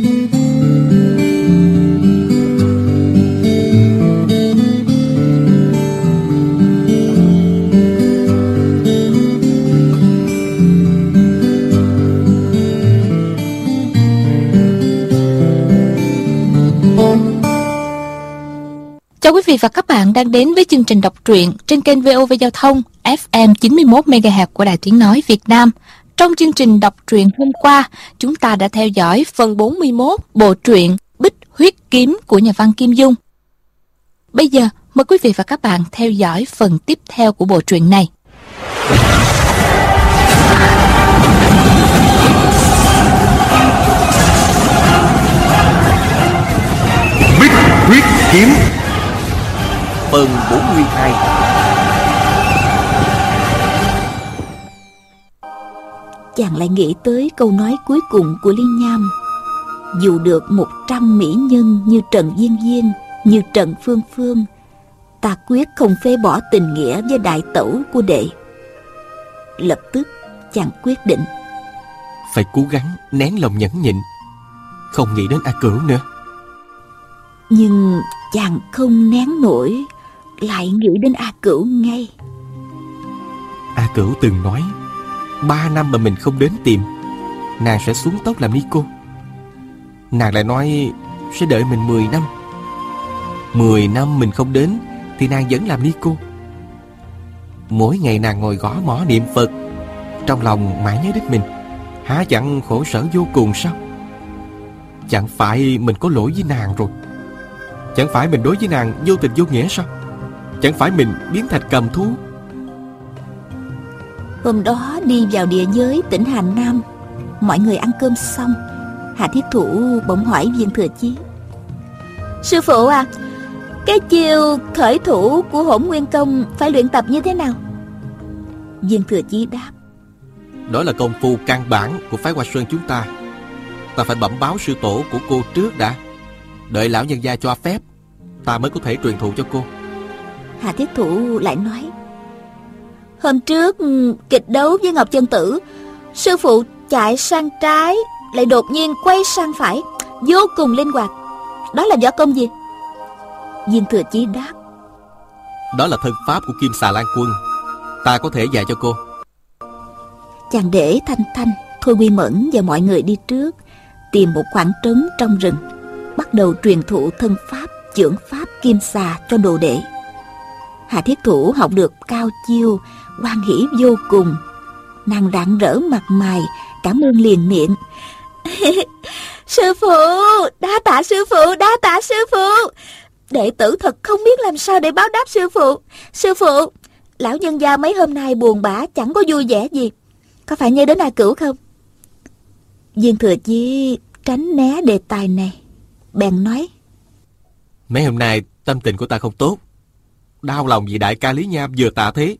Chào quý vị và các bạn đang đến với chương trình đọc truyện trên kênh VOV Giao thông FM 91 MHz của Đài Tiếng nói Việt Nam. Trong chương trình đọc truyện hôm qua, chúng ta đã theo dõi phần 41 bộ truyện Bích Huyết Kiếm của nhà văn Kim Dung. Bây giờ, mời quý vị và các bạn theo dõi phần tiếp theo của bộ truyện này. Bích Huyết Kiếm phần 42. Chàng lại nghĩ tới câu nói cuối cùng của Liên Nham: dù được 100 mỹ nhân như Trần Viên Viên, như Trần Phương Phương, ta quyết không phế bỏ tình nghĩa với đại tẩu của đệ. Lập tức chàng quyết định phải cố gắng nén lòng nhẫn nhịn, không nghĩ đến A Cửu nữa. Nhưng chàng không nén nổi, lại nghĩ đến A Cửu ngay. A Cửu từng nói 3 năm mà mình không đến tìm, nàng sẽ xuống tóc làm ni cô. Nàng lại nói sẽ đợi mình 10 năm. 10 năm mình không đến thì nàng vẫn làm ni cô. Mỗi ngày nàng ngồi gõ mõ niệm Phật, trong lòng mãi nhớ đến mình, há chẳng khổ sở vô cùng sao? Chẳng phải mình có lỗi với nàng rồi? Chẳng phải mình đối với nàng vô tình vô nghĩa sao? Chẳng phải mình biến thành cầm thú? Hôm đó đi vào địa giới tỉnh Hà Nam, mọi người ăn cơm xong, Hà Thiết Thủ bỗng hỏi Viên Thừa Chí: sư phụ à, cái chiêu khởi thủ của Hỗn Nguyên Công phải luyện tập như thế nào? Viên Thừa Chí đáp: đó là công phu căn bản của phái Hoa Sơn chúng ta. Ta phải bẩm báo sư tổ của cô trước đã, đợi lão nhân gia cho phép, ta mới có thể truyền thụ cho cô. Hà Thiết Thủ lại nói: hôm trước kịch đấu với Ngọc Chân Tử, sư phụ chạy sang trái lại đột nhiên quay sang phải, vô cùng linh hoạt. Đó là võ công gì? Viên Thừa Chí đáp: đó là thân pháp của Kim Xà Lan Quân, ta có thể dạy cho cô. Chàng để Thanh Thanh, Thôi Quy Mẫn và mọi người đi trước, tìm một khoảng trống trong rừng, bắt đầu truyền thụ thân pháp, chưởng pháp Kim Xà cho đồ đệ. Hà Thiết Thủ học được cao chiêu, hoan hỉ vô cùng. Nàng rạng rỡ mặt mày, cảm ơn liền miệng: sư phụ, đa tạ sư phụ, đa tạ sư phụ. Đệ tử thật không biết làm sao để báo đáp sư phụ. Sư phụ, lão nhân gia mấy hôm nay buồn bã, chẳng có vui vẻ gì. Có phải nhớ đến A Cửu không? Viên Thừa Chí tránh né đề tài này, bèn nói: mấy hôm nay tâm tình của ta không tốt, đau lòng vì đại ca Lý Nham vừa tạ thế.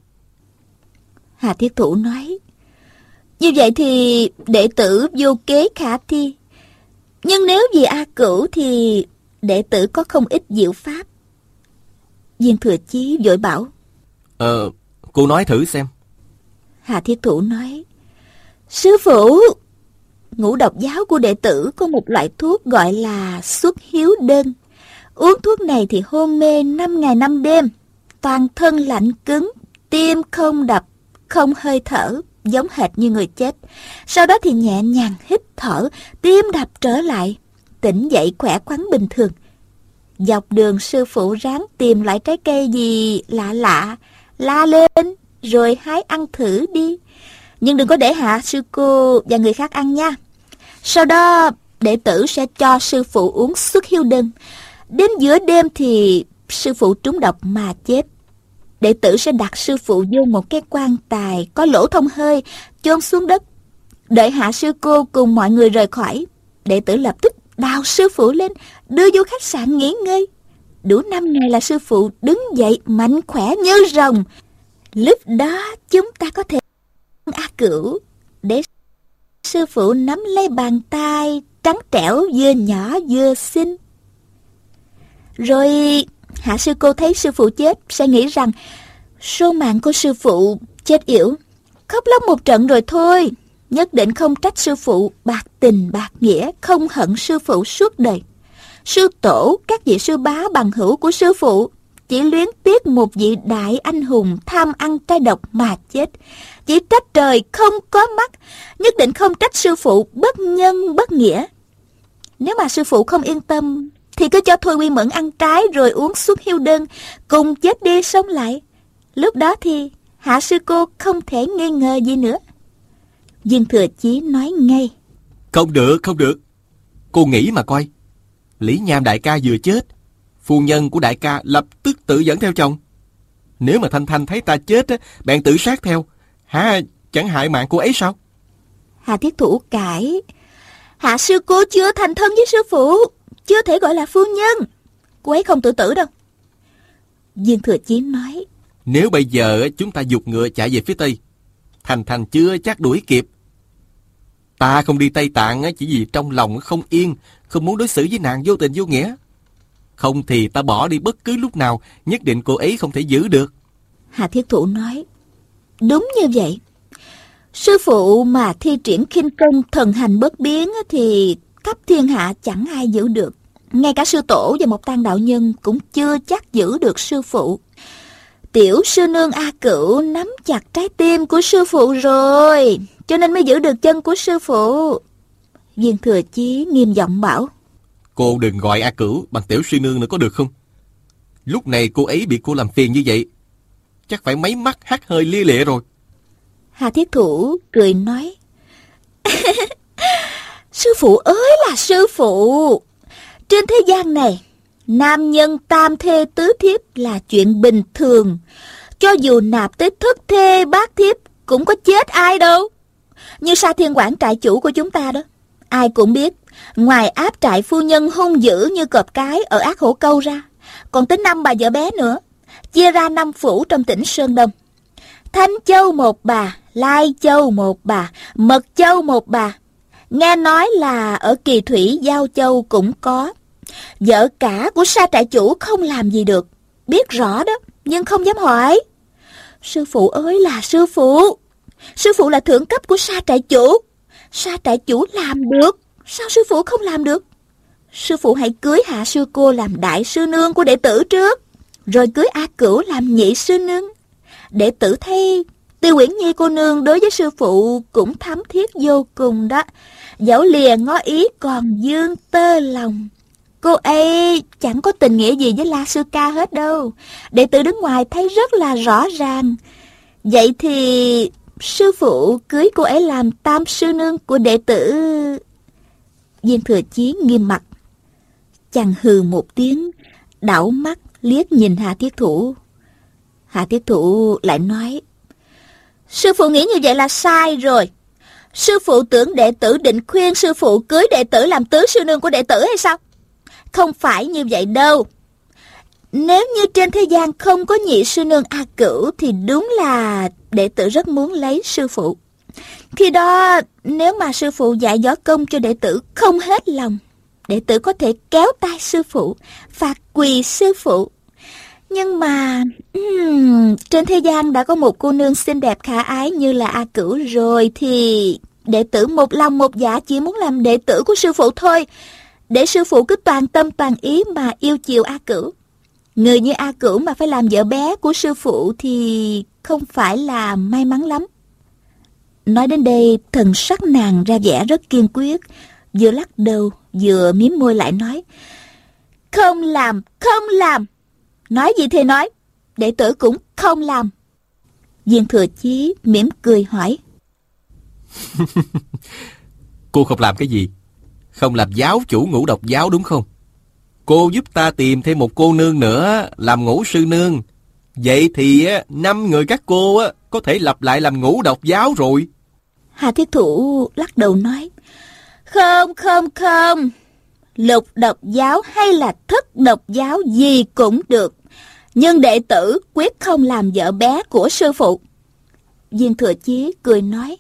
Hà Thiết Thủ nói: như vậy thì đệ tử vô kế khả thi. Nhưng nếu vì A Cửu thì đệ tử có không ít diệu pháp. Viên Thừa Chí vội bảo: cô nói thử xem. Hà Thiết Thủ nói: sư phụ, ngũ độc giáo của đệ tử có một loại thuốc gọi là xuất hiếu đơn. Uống thuốc này thì hôn mê 5 ngày 5 đêm, toàn thân lạnh cứng, tim không đập, không hơi thở, giống hệt như người chết. Sau đó thì nhẹ nhàng hít thở, tim đập trở lại, tỉnh dậy khỏe khoắn bình thường. Dọc đường sư phụ ráng tìm loại trái cây gì lạ lạ, la lên rồi hái ăn thử đi. Nhưng đừng có để hạ sư cô và người khác ăn nha. Sau đó đệ tử sẽ cho sư phụ uống xuất hiếu đơn. Đến giữa đêm thì sư phụ trúng độc mà chết. Đệ tử sẽ đặt sư phụ vô một cái quan tài có lỗ thông hơi, chôn xuống đất. Đợi hạ sư cô cùng mọi người rời khỏi, đệ tử lập tức đào sư phụ lên, đưa vô khách sạn nghỉ ngơi. Đủ 5 ngày là sư phụ đứng dậy mạnh khỏe như rồng. Lúc đó chúng ta có thể A Cửu để sư phụ nắm lấy bàn tay trắng trẻo vừa nhỏ vừa xinh. Rồi hạ sư cô thấy sư phụ chết sẽ nghĩ rằng số mạng của sư phụ chết yểu, khóc lóc một trận rồi thôi. nhất định không trách sư phụ bạc tình bạc nghĩa, không hận sư phụ suốt đời. Sư tổ, các vị sư bá bằng hữu của sư phụ chỉ luyến tiếc một vị đại anh hùng tham ăn cay độc mà chết. Chỉ trách trời không có mắt, nhất định không trách sư phụ bất nhân bất nghĩa. Nếu mà sư phụ không yên tâm thì cứ cho Thôi Quy Mẫn ăn trái rồi uống suốt hiu đơn, cùng chết đi sống lại. Lúc đó thì hạ sư cô không thể nghi ngờ gì nữa. Viên Thừa Chí nói ngay: Không được, không được. Cô nghĩ mà coi. Lý Nham đại ca vừa chết, phu nhân của đại ca lập tức tự dẫn theo chồng. Nếu mà Thanh Thanh thấy ta chết, bèn tự sát theo, hả chẳng hại mạng cô ấy sao? Hà Thiết Thủ cãi: hạ sư cô chưa thành thân với sư phụ, chưa thể gọi là phu nhân. Cô ấy không tự tử đâu. Viên Thừa Chí nói: Nếu bây giờ chúng ta giục ngựa chạy về phía Tây, Thanh Thanh chưa chắc đuổi kịp. Ta không đi Tây Tạng chỉ vì trong lòng không yên, không muốn đối xử với nàng vô tình vô nghĩa. Không thì ta bỏ đi bất cứ lúc nào, nhất định cô ấy không thể giữ được. Hà Thiết Thủ nói: đúng như vậy. Sư phụ mà thi triển khinh công thần hành bất biến thì khắp thiên hạ chẳng ai giữ được. Ngay cả sư tổ và một Tang đạo nhân cũng chưa chắc giữ được sư phụ. Tiểu sư nương A Cửu nắm chặt trái tim của sư phụ rồi, cho nên mới giữ được chân của sư phụ. Viên Thừa Chí nghiêm giọng bảo: Cô đừng gọi A Cửu bằng tiểu sư nương nữa có được không? Lúc này cô ấy bị cô làm phiền như vậy, chắc phải mấy mắt hắt hơi lia lịa rồi. Hà Thiết Thủ cười nói: sư phụ ơi là sư phụ, trên thế gian này nam nhân tam thê tứ thiếp là chuyện bình thường. Cho dù nạp tới thất thê bát thiếp cũng có chết ai đâu. Như Sa Thiên Quảng trại chủ của chúng ta đó, ai cũng biết, ngoài áp trại phu nhân hung dữ như cọp cái ở Ác Hổ Câu ra, còn tới 5 bà vợ bé nữa, chia ra 5 phủ trong tỉnh Sơn Đông. Thanh Châu một bà, Lai Châu một bà, Mật Châu một bà. Nghe nói là ở Kỳ Thủy, Giao Châu cũng có. Vợ cả của Sa trại chủ không làm gì được, biết rõ đó, nhưng không dám hỏi. Sư phụ ơi là sư phụ, sư phụ là thượng cấp của Sa trại chủ. Sa trại chủ làm được, sao sư phụ không làm được? Sư phụ hãy cưới hạ sư cô làm đại sư nương của đệ tử trước, rồi cưới A Cửu làm nhị sư nương. Đệ tử thấy Tiêu Uyển Nhi cô nương đối với sư phụ cũng thắm thiết vô cùng đó. Dẫu lìa ngó ý còn dương tơ lòng. Cô ấy chẳng có tình nghĩa gì với La Sư Ca hết đâu. Đệ tử đứng ngoài thấy rất là rõ ràng. Vậy thì sư phụ cưới cô ấy làm tam sư nương của đệ tử. Viên Thừa Chí nghiêm mặt. Chàng hừ một tiếng, đảo mắt liếc nhìn Hà Thiết Thủ. Hà Thiết Thủ lại nói: sư phụ nghĩ như vậy là sai rồi. Sư phụ tưởng đệ tử định khuyên sư phụ cưới đệ tử làm tứ sư nương của đệ tử hay sao? Không phải như vậy đâu. Nếu như trên thế gian không có nhị sư nương A Cửu thì đúng là đệ tử rất muốn lấy sư phụ. Khi đó nếu mà sư phụ dạy võ công cho đệ tử không hết lòng, đệ tử có thể kéo tay sư phụ, phạt quỳ sư phụ. Nhưng mà trên thế gian đã có một cô nương xinh đẹp khả ái như là A Cửu rồi, thì đệ tử một lòng một dạ chỉ muốn làm đệ tử của sư phụ thôi, để sư phụ cứ toàn tâm toàn ý mà yêu chiều A Cửu. Người như A Cửu mà phải làm vợ bé của sư phụ thì không phải là may mắn lắm. Nói đến đây, thần sắc nàng ra vẻ rất kiên quyết, vừa lắc đầu vừa mím môi lại nói: không làm, không làm. Nói gì thì nói, đệ tử cũng không làm. Viên Thừa Chí mỉm cười hỏi: Cô không làm cái gì? Không làm giáo chủ Ngũ Độc giáo đúng không? Cô giúp ta tìm thêm một cô nương nữa làm Ngũ sư nương. Vậy thì 5 người các cô có thể lập lại làm Ngũ Độc giáo rồi. Hà Thiết Thủ lắc đầu nói: không, không, không. Lục Độc giáo hay là Thất Độc giáo gì cũng được, nhưng đệ tử quyết không làm vợ bé của sư phụ. Viên Thừa Chí cười nói: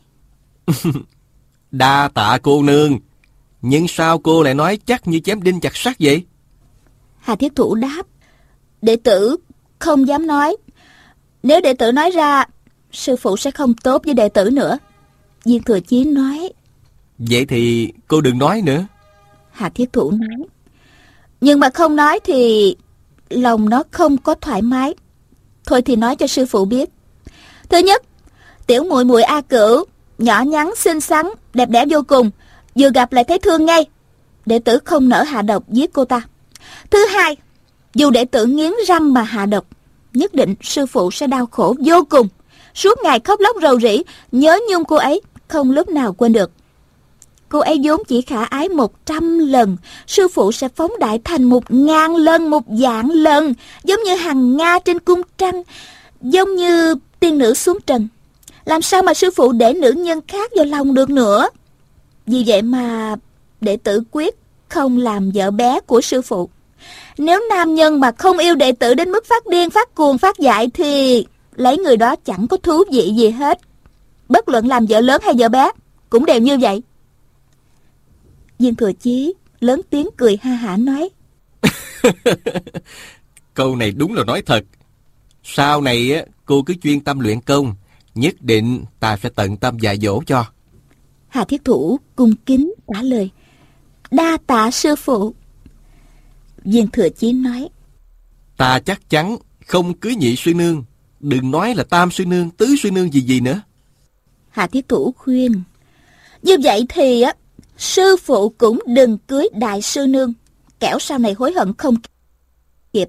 Đa tạ cô nương. Nhưng sao cô lại nói chắc như chém đinh chặt sắt vậy? Hà Thiết Thủ đáp: đệ tử không dám nói. Nếu đệ tử nói ra, sư phụ sẽ không tốt với đệ tử nữa. Viên Thừa Chí nói. Vậy thì cô đừng nói nữa. Hà Thiết Thủ nói. Nhưng mà không nói thì lòng nó không có thoải mái. Thôi thì nói cho sư phụ biết. Thứ nhất, tiểu muội muội A Cửu nhỏ nhắn xinh xắn, đẹp đẽ vô cùng, vừa gặp lại thấy thương ngay. Đệ tử không nỡ hạ độc giết cô ta. Thứ hai, dù đệ tử nghiến răng mà hạ độc, nhất định sư phụ sẽ đau khổ vô cùng, suốt ngày khóc lóc rầu rĩ, nhớ nhung cô ấy, không lúc nào quên được. Cô ấy vốn chỉ khả ái 100 lần, sư phụ sẽ phóng đại thành 1000 lần, 1.000 lần, giống như hằng Nga trên cung trăng, giống như tiên nữ xuống trần. Làm sao mà sư phụ để nữ nhân khác vào lòng được nữa? Vì vậy mà đệ tử quyết không làm vợ bé của sư phụ. Nếu nam nhân mà không yêu đệ tử đến mức phát điên, phát cuồng, phát dại thì lấy người đó chẳng có thú vị gì hết. Bất luận làm vợ lớn hay vợ bé cũng đều như vậy. Viên Thừa Chí lớn tiếng cười ha hả nói. Câu này đúng là nói thật. Sau này á, cô cứ chuyên tâm luyện công, nhất định ta sẽ tận tâm dạy dỗ cho. Hà Thiết Thủ cung kính trả lời. Đa tạ sư phụ. Viên Thừa Chí nói. Ta chắc chắn không cưới nhị sư nương, đừng nói là tam sư nương, tứ sư nương gì nữa. Hà Thiết Thủ khuyên. Như vậy thì á, sư phụ cũng đừng cưới đại sư nương, kẻo sau này hối hận không kịp.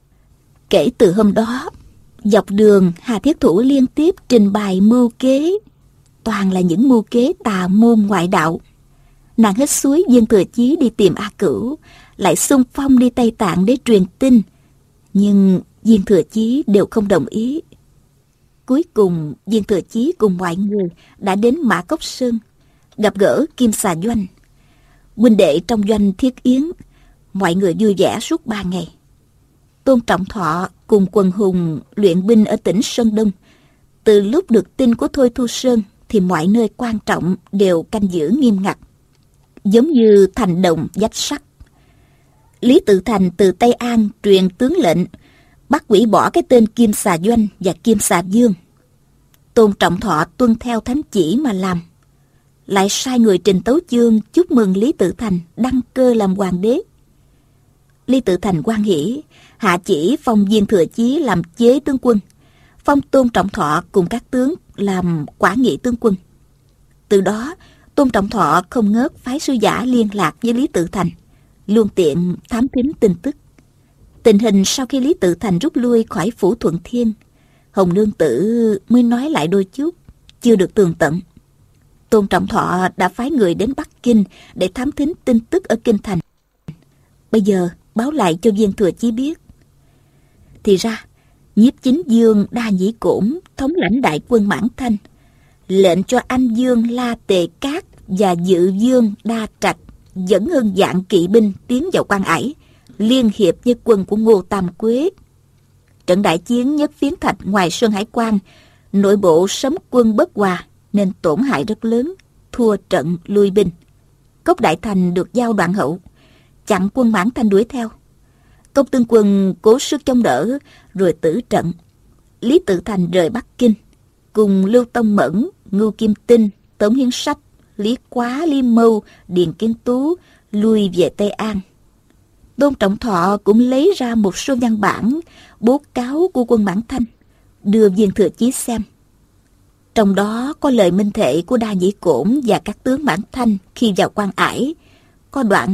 Kể từ hôm đó, dọc đường Hà Thiết Thủ liên tiếp trình bày mưu kế, toàn là những mưu kế tà môn ngoại đạo. Nàng hết suối Viên Thừa Chí đi tìm A Cửu, lại xung phong đi Tây Tạng để truyền tin, nhưng Viên Thừa Chí đều không đồng ý. Cuối cùng Viên Thừa Chí cùng mọi người đã đến Mã Cốc Sơn, gặp gỡ Kim Xà Doanh. Huynh đệ trong doanh thiết yến, mọi người vui vẻ suốt 3 ngày. Tôn Trọng Thọ cùng quần hùng luyện binh ở tỉnh Sơn Đông. Từ lúc được tin của Thôi Thu Sơn thì mọi nơi quan trọng đều canh giữ nghiêm ngặt, giống như thành đồng vách sắt. Lý Tự Thành từ Tây An truyền tướng lệnh bắt hủy bỏ cái tên Kim Xà Doanh và Kim Xà Dương. Tôn Trọng Thọ tuân theo thánh chỉ mà làm, lại sai người trình tấu chương chúc mừng Lý Tự Thành đăng cơ làm hoàng đế. Lý Tự Thành hoan hỉ, hạ chỉ phong Viên Thừa Chí làm chế tướng quân, phong Tôn Trọng Thọ cùng các tướng làm quả nghị tướng quân. Từ đó, Tôn Trọng Thọ không ngớt phái sứ giả liên lạc với Lý Tự Thành, luôn tiện thám thính tin tức. Tình hình sau khi Lý Tự Thành rút lui khỏi phủ Thuận Thiên, Hồng Nương Tử mới nói lại đôi chút, chưa được tường tận. Tôn Trọng Thọ đã phái người đến Bắc Kinh để thám thính tin tức ở Kinh Thành. Bây giờ báo lại cho Viên Thừa Chí biết. Thì ra, Nhiếp Chính Dương Đa Nhĩ Cổn thống lãnh đại quân Mãn Thanh, lệnh cho Anh Dương La Tề Cát và Dự Dương Đa Trạch dẫn hơn vạn kỵ binh tiến vào Quan Ải, liên hiệp với quân của Ngô Tam Quế. Trận đại chiến Nhất Phiến Thạch ngoài Sơn Hải Quan, nội bộ sấm quân bất hòa nên tổn hại rất lớn, thua trận lui binh. Cốc Đại Thành được giao đoạn hậu, chặn quân Mãn Thanh đuổi theo. Cốc Tương Quân cố sức chống đỡ rồi tử trận. Lý Tự Thành rời Bắc Kinh, cùng Lưu Tông Mẫn, Ngưu Kim Tinh, Tống Hiến Sách, Lý Quá, Lý Mâu, Điền Kiến Tú lui về Tây An. Tôn Trọng Thọ cũng lấy ra một số văn bản bố cáo của quân Mãn Thanh, đưa Viên Thừa Chí xem. Trong đó có lời minh thệ của Đa Nhĩ Cổn và các tướng Mãn Thanh khi vào Quan Ải. Có đoạn: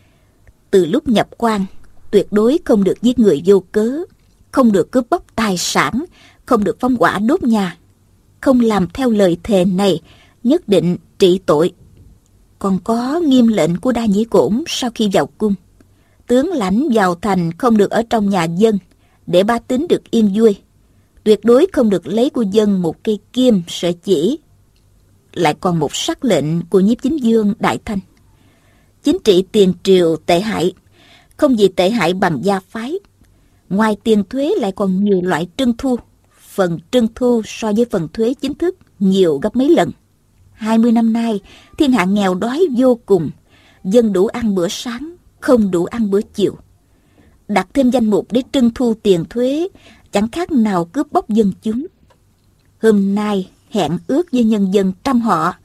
từ lúc nhập quan, tuyệt đối không được giết người vô cớ, không được cướp bóc tài sản, không được phóng hỏa đốt nhà. Không làm theo lời thề này, nhất định trị tội. Còn có nghiêm lệnh của Đa Nhĩ Cổn sau khi vào cung: tướng lãnh vào thành không được ở trong nhà dân, để bá tính được yên vui. Tuyệt đối không được lấy của dân một cây kim, sợi chỉ. Lại còn một sắc lệnh của Nhiếp Chính Dương Đại Thanh: chính trị tiền triều tệ hại, không gì tệ hại bằng gia phái. Ngoài tiền thuế lại còn nhiều loại trưng thu. Phần trưng thu so với phần thuế chính thức nhiều gấp mấy lần. 20 năm nay, thiên hạ nghèo đói vô cùng, dân đủ ăn bữa sáng, không đủ ăn bữa chiều. Đặt thêm danh mục để trưng thu tiền thuế, chẳng khác nào cướp bóc dân chúng. Hôm nay hẹn ước với nhân dân trăm họ,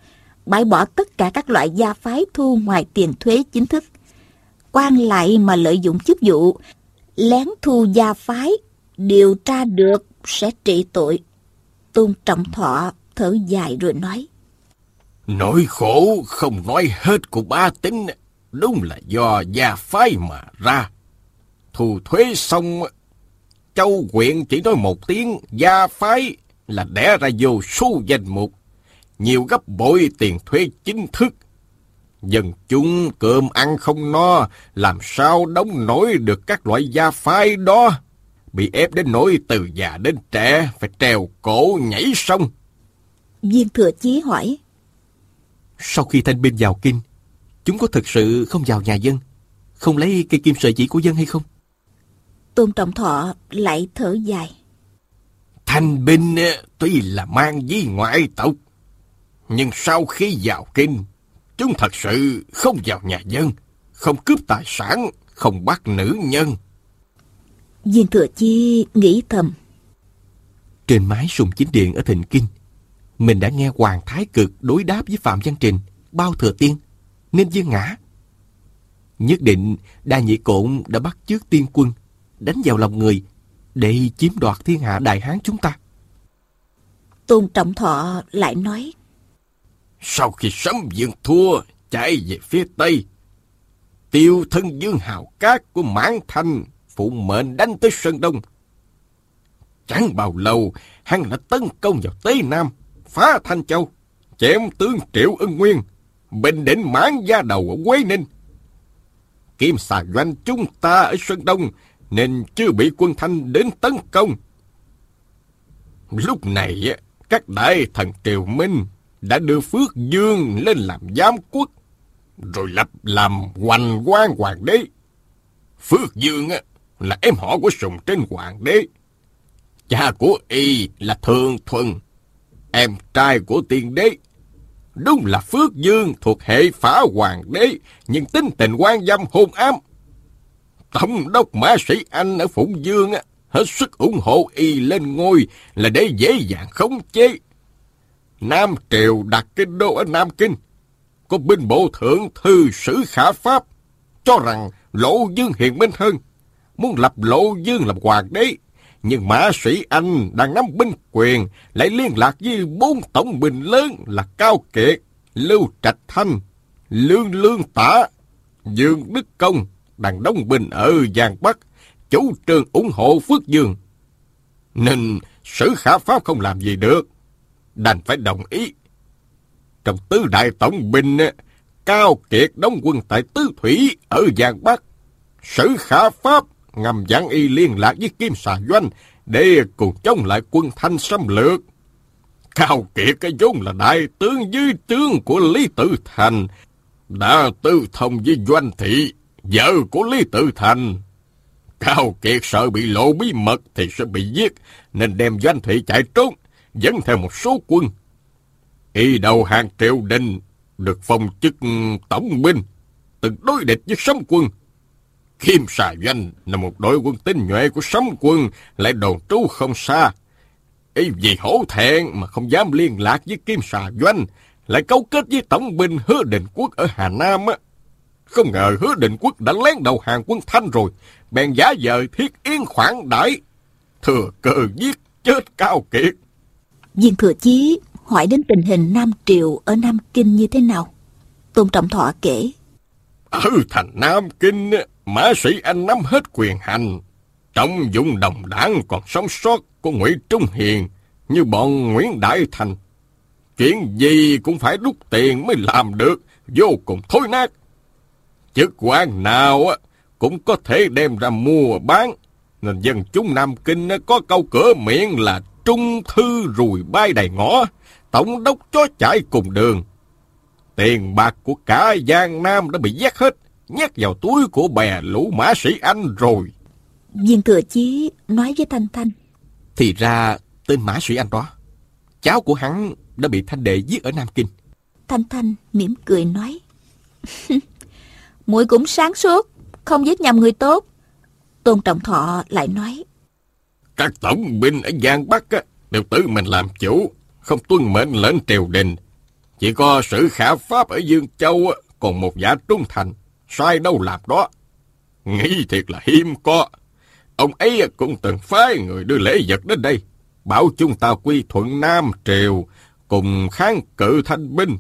bãi bỏ tất cả các loại gia phái thu ngoài tiền thuế chính thức. Quan lại mà lợi dụng chức vụ, lén thu gia phái, điều tra được sẽ trị tội. Tôn Trọng Thọ thở dài rồi nói: Nỗi khổ không nói hết của Bá Tính đúng là do gia phái mà ra. Thu thuế xong, châu huyện chỉ nói một tiếng gia phái là đẻ ra vô số danh mục, nhiều gấp bội tiền thuế chính thức. Dân chúng cơm ăn không no, làm sao đóng nổi được các loại gia phái đó. Bị ép đến nỗi từ già đến trẻ phải trèo cổ nhảy sông. Viên Thừa Chí hỏi: Sau khi thanh binh vào kinh, chúng có thực sự không vào nhà dân, không lấy cây kim sợi chỉ của dân hay không? Tôn Trọng Thọ lại thở dài: Thanh binh tuy là mang chí ngoại tộc, nhưng sau khi vào kinh, chúng thật sự không vào nhà dân, không cướp tài sản, không bắt nữ nhân. Viên Thừa Chí nghĩ thầm: Trên mái sùng chính điện ở Thịnh Kinh, mình đã nghe Hoàng Thái Cực đối đáp với Phạm Văn Trình, Bao Thừa Tiên, nên Viên ngã. Nhất định Đa Nhĩ Cổn đã bắt chước tiên quân, đánh vào lòng người để chiếm đoạt thiên hạ Đại Hán chúng ta. Tôn Trọng Thọ lại nói: Sau khi Sấm Dương thua, chạy về phía Tây, tiêu thân Dương Hào Cát của Mãn Thanh phụ mệnh đánh tới Sơn Đông. Chẳng bao lâu, hắn đã tấn công vào Tây Nam, phá Thanh Châu, chém tướng Triệu Ân Nguyên, bình định Mãn Gia Đầu ở Quế Ninh. Kim Xà Doanh chúng ta ở Sơn Đông nên chưa bị quân Thanh đến tấn công. Lúc này, các đại thần Triều Minh đã đưa Phước Dương lên làm giám quốc, rồi lập làm hoành quan hoàng đế. Phước Dương là em họ của Sùng Trinh hoàng đế. Cha của y là Thường Thuần, em trai của tiên đế. Đúng là Phước Dương thuộc hệ Phả hoàng đế, nhưng tính tình quan dâm hôn ám. Tổng đốc Mã Sĩ Anh ở Phụng Dương hết sức ủng hộ y lên ngôi là để dễ dàng khống chế. Nam Triều đặt kinh đô ở Nam Kinh, có binh bộ thượng thư Sử Khả Pháp cho rằng Lộ Dương hiền minh hơn, muốn lập Lộ Dương làm hoàng đế. Nhưng Mã Sĩ Anh đang nắm binh quyền, lại liên lạc với 4 tổng binh lớn là Cao Kiệt, Lưu Trạch Thanh, Lương Lương Tả, Dương Đức Công đang đóng binh ở Giang Bắc, chủ trương ủng hộ Phước Dương. Nên Sử Khả Pháp không làm gì được, đành phải đồng ý. Trong tứ đại tổng binh, Cao Kiệt đóng quân tại Tứ Thủy ở Giang Bắc. Sử Khả Pháp ngầm dặn y liên lạc với Kim Xà Doanh để cùng chống lại quân Thanh xâm lược. Cao Kiệt cái vốn là đại tướng dưới trướng của Lý Tự Thành, đã tư thông với Doanh Thị, vợ của Lý Tự Thành. Cao Kiệt sợ bị lộ bí mật thì sẽ bị giết, nên đem Doanh Thị chạy trốn, dẫn theo một số quân. Y đầu hàng triều đình, được phong chức tổng binh, từng đối địch với Sấm quân. Kim Xà Doanh là một đội quân tinh nhuệ của Sấm quân, lại đồn trú không xa. Y vì hổ thẹn mà không dám liên lạc với Kim Xà Doanh, lại cấu kết với tổng binh Hứa Định Quốc ở Hà Nam á. Không ngờ Hứa Định Quốc đã lén đầu hàng quân Thanh rồi, bèn giả vờ Thiết Yến khoản đãi, thừa cơ giết chết Cao Kiệt. Viên Thừa Chí hỏi đến tình hình Nam Triều ở Nam Kinh như thế nào. Tôn Trọng Thọ kể: Ở thành Nam Kinh, Mã Sĩ Anh nắm hết quyền hành. Trong vùng đồng đảng còn sống sót của Ngụy Trung Hiền như bọn Nguyễn Đại Thành. Chuyện gì cũng phải rút tiền mới làm được, vô cùng thối nát. Chức quan nào cũng có thể đem ra mua bán, nên dân chúng Nam Kinh có câu cửa miệng là trung thư rùi bay đầy ngõ, tổng đốc chó chạy cùng đường. Tiền bạc của cả Giang Nam đã bị vét hết, nhét vào túi của bè lũ Mã Sĩ Anh rồi. Viên Thừa Chí nói với Thanh Thanh: Thì ra tên Mã Sĩ Anh đó, cháu của hắn đã bị Thanh Đệ giết ở Nam Kinh. Thanh Thanh mỉm cười nói: muội cũng sáng suốt, không giết nhầm người tốt. Tôn Trọng Thọ lại nói: Các tổng binh ở Giang Bắc đều tự mình làm chủ, không tuân mệnh lệnh triều đình. Chỉ có Sử Khả Pháp ở Dương Châu còn một giả trung thành, sai đâu làm đó. Nghĩ thiệt là hiếm có. Ông ấy cũng từng phái người đưa lễ vật đến đây, bảo chúng ta quy thuận Nam Triều, cùng kháng cự Thanh binh.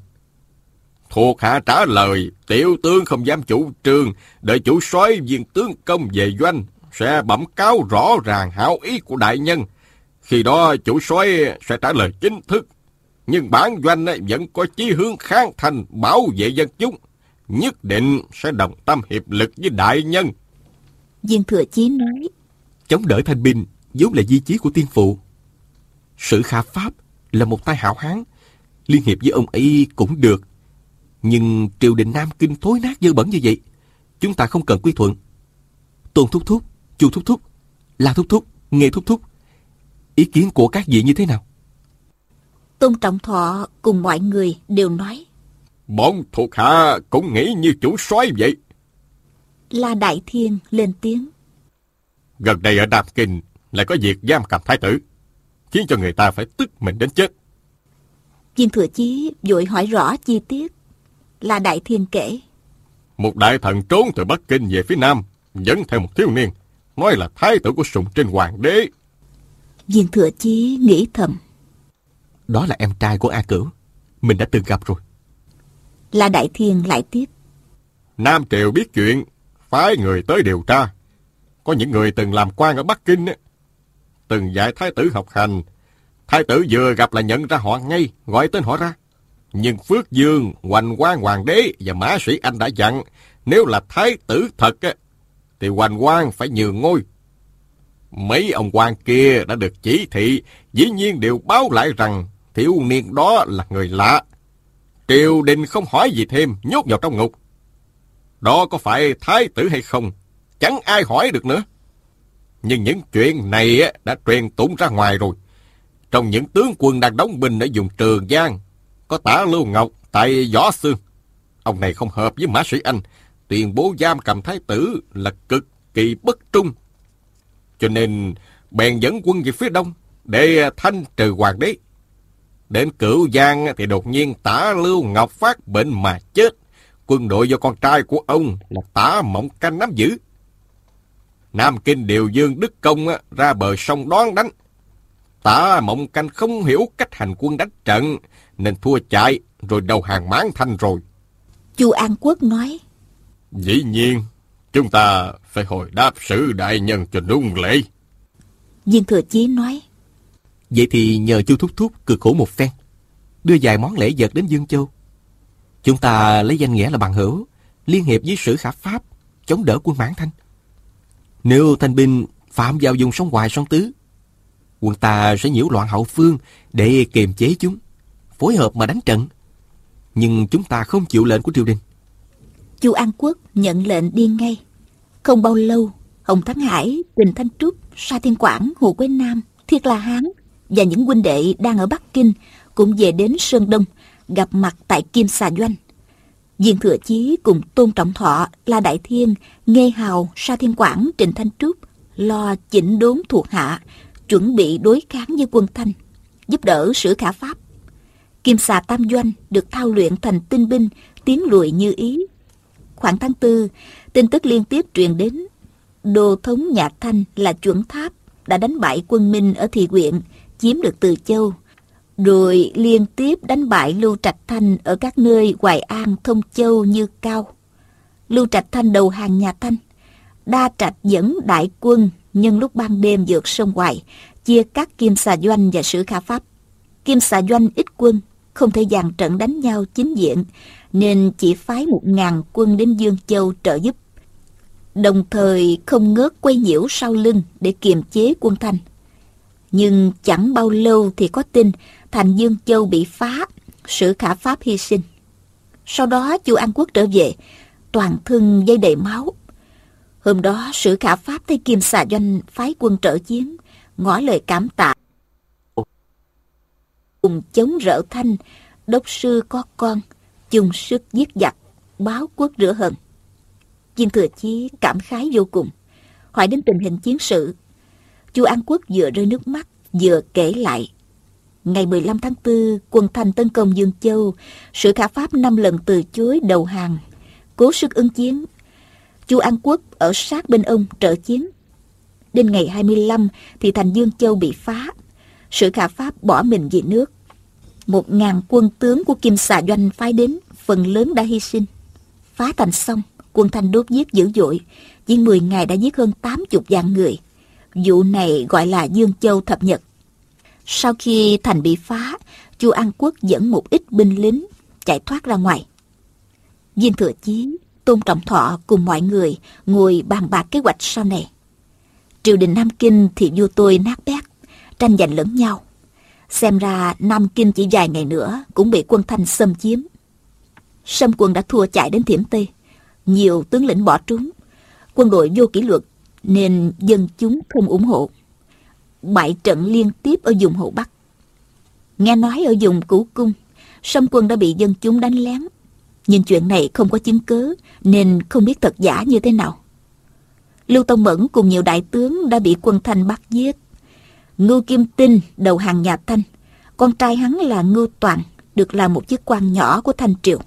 Thuộc hạ trả lời, tiểu tướng không dám chủ trương, đợi chủ soái viên tướng công về doanh, sẽ bẩm cáo rõ ràng hảo ý của đại nhân. Khi đó chủ soái sẽ trả lời chính thức. Nhưng bản doanh vẫn có chí hướng kháng Thanh, bảo vệ dân chúng, nhất định sẽ đồng tâm hiệp lực với đại nhân. Viên Thừa Chí nói, chống đỡ Thanh binh vốn là di chí của tiên phụ. Sử Khả Pháp là một tay hảo hán, liên hiệp với ông ấy cũng được. Nhưng triều đình Nam Kinh thối nát dơ bẩn như vậy, chúng ta không cần quy thuận. Tôn thúc thúc, Chu thúc thúc, La thúc thúc, Nghê thúc thúc, ý kiến của các vị như thế nào? Tôn Trọng Thọ cùng mọi người đều nói, bọn thuộc hạ cũng nghĩ như chủ soái vậy. La Đại Thiên lên tiếng, Gần đây ở Nam Kinh lại có việc giam cầm thái tử, khiến cho người ta phải tức mình đến chết. Viên Thừa Chí vội hỏi rõ chi tiết. La Đại Thiên kể, Một đại thần trốn từ Bắc Kinh về phía Nam, dẫn theo một thiếu niên, nói là thái tử của Sùng Trinh Hoàng đế. Viên Thừa Chí nghĩ thầm, Đó là em trai của A Cửu, mình đã từng gặp rồi. La Đại Thiên lại tiếp, Nam Triều biết chuyện, phái người tới điều tra. Có những người từng làm quan ở Bắc Kinh, từng dạy thái tử học hành. Thái tử vừa gặp là nhận ra họ ngay, gọi tên họ ra. Nhưng Phước Dương, Hoành Quang Hoàng đế và Mã Sĩ Anh đã dặn, nếu là thái tử thật thì Hoành Quang phải nhường ngôi. Mấy ông quan kia đã được chỉ thị, dĩ nhiên đều báo lại rằng thiếu niên đó là người lạ. Triều đình không hỏi gì thêm, nhốt vào trong ngục. Đó có phải thái tử hay không, chẳng ai hỏi được nữa. Nhưng những chuyện này đã truyền tụng ra ngoài rồi. Trong những tướng quân đang đóng binh ở vùng Trường Giang, có Tả Lưu Ngọc tại Võ Xương. Ông này không hợp với Mã Sĩ Anh, tuyên bố giam cầm thái tử là cực kỳ bất trung. Cho nên bèn dẫn quân về phía đông để thanh trừ hoàng đế. Đến Cửu Giang thì đột nhiên Tả Lưu Ngọc phát bệnh mà chết. Quân đội do con trai của ông là Tả Mộng Canh nắm giữ. Nam Kinh điều Dương Đức Công ra bờ sông đón đánh. Tả Mộng Canh không hiểu cách hành quân đánh trận, nên thua chạy rồi đầu hàng Mãn Thanh rồi. Chu An Quốc nói, Dĩ nhiên, chúng ta phải hồi đáp Sử đại nhân cho đúng lễ. Viên Thừa Chí nói, Vậy thì nhờ Chu thúc thúc cực khổ một phen, đưa vài món lễ vật đến Dương Châu. Chúng ta lấy danh nghĩa là bằng hữu, liên hiệp với Sử Khả Pháp, chống đỡ quân Mãn Thanh. Nếu Thanh binh phạm vào vùng sông Hoài sông Tứ, quân ta sẽ nhiễu loạn hậu phương để kiềm chế chúng, phối hợp mà đánh trận. Nhưng chúng ta không chịu lệnh của triều đình. Chu An Quốc nhận lệnh đi ngay. Không bao lâu, Hồng Thắng Hải, Trình Thanh Trúc, Sa Thiên Quảng, Hồ Quế Nam, Thiết La Hán và những huynh đệ đang ở Bắc Kinh cũng về đến Sơn Đông, gặp mặt tại Kim Xà Doanh. Viên Thừa Chí cùng Tôn Trọng Thọ, La Đại Thiên, Nghê Hào, Sa Thiên Quảng, Trình Thanh Trúc lo chỉnh đốn thuộc hạ, chuẩn bị đối kháng với quân Thanh, giúp đỡ Sử Khả Pháp. Kim Xà Tam Doanh được thao luyện thành tinh binh, tiến lùi như ý. Khoảng tháng 4, tin tức liên tiếp truyền đến. Đô thống nhà Thanh là Chuẩn Tháp đã đánh bại quân Minh ở Thị Quyện, chiếm được Từ Châu, rồi liên tiếp đánh bại Lưu Trạch Thanh ở các nơi Hoài An, Thông Châu, Như Cao. Lưu Trạch Thanh đầu hàng nhà Thanh. Đa Trạch dẫn đại quân nhân lúc ban đêm vượt sông Hoài, chia cắt Kim Xà Doanh và Sử Khả Pháp. Kim Xà Doanh ít quân, không thể dàn trận đánh nhau chính diện, nên chỉ phái 1000 quân đến Dương Châu trợ giúp, đồng thời không ngớt quay nhiễu sau lưng để kiềm chế quân Thanh. Nhưng chẳng bao lâu thì có tin thành Dương Châu bị phá, Sử Khả Pháp hy sinh. Sau đó Chu An Quốc trở về, toàn thân dây đầy máu. Hôm đó Sử Khả Pháp thấy Kim Xà Doanh phái quân trợ chiến, ngỏ lời cảm tạ. Cùng chống rỡ Thanh, đốc sư có con, chung sức giết giặc, báo quốc rửa hận. Viên Thừa Chí cảm khái vô cùng, hỏi đến tình hình chiến sự. Chu An Quốc vừa rơi nước mắt, vừa kể lại. Ngày 15 tháng 4, quân Thanh tấn công Dương Châu. Sử Khả Pháp 5 lần từ chối đầu hàng, cố sức ứng chiến. Chu An Quốc ở sát bên ông trợ chiến. Đến ngày 25 thì thành Dương Châu bị phá. Sử Khả Pháp bỏ mình vì nước. 1.000 quân tướng của Kim Xà Doanh phái đến, phần lớn đã hy sinh. Phá thành xong, quân Thanh đốt giết dữ dội. Chỉ 10 ngày đã giết hơn 80 vạn người. Vụ này gọi là Dương Châu thập nhật. Sau khi thành bị phá, Chu An Quốc dẫn một ít binh lính chạy thoát ra ngoài. Viên Thừa Chí, Tôn Trọng Thọ cùng mọi người ngồi bàn bạc kế hoạch sau này. Triều đình Nam Kinh thì vua tôi nát bét, tranh giành lẫn nhau. Xem ra Nam Kinh chỉ vài ngày nữa cũng bị quân Thanh xâm chiếm. Sâm quân đã thua chạy đến Thiểm Tây, nhiều tướng lĩnh bỏ trốn. Quân đội vô kỷ luật nên dân chúng không ủng hộ. Bại trận liên tiếp ở vùng Hậu Bắc. Nghe nói ở vùng Cửu Cung, Sâm quân đã bị dân chúng đánh lén. Nhưng chuyện này không có chứng cứ nên không biết thật giả như thế nào. Lưu Tông Mẫn cùng nhiều đại tướng đã bị quân Thanh bắt giết. Ngưu Kim Tinh đầu hàng nhà Thanh. Con trai hắn là Ngưu Toàn được làm một chức quan nhỏ của Thanh Triều.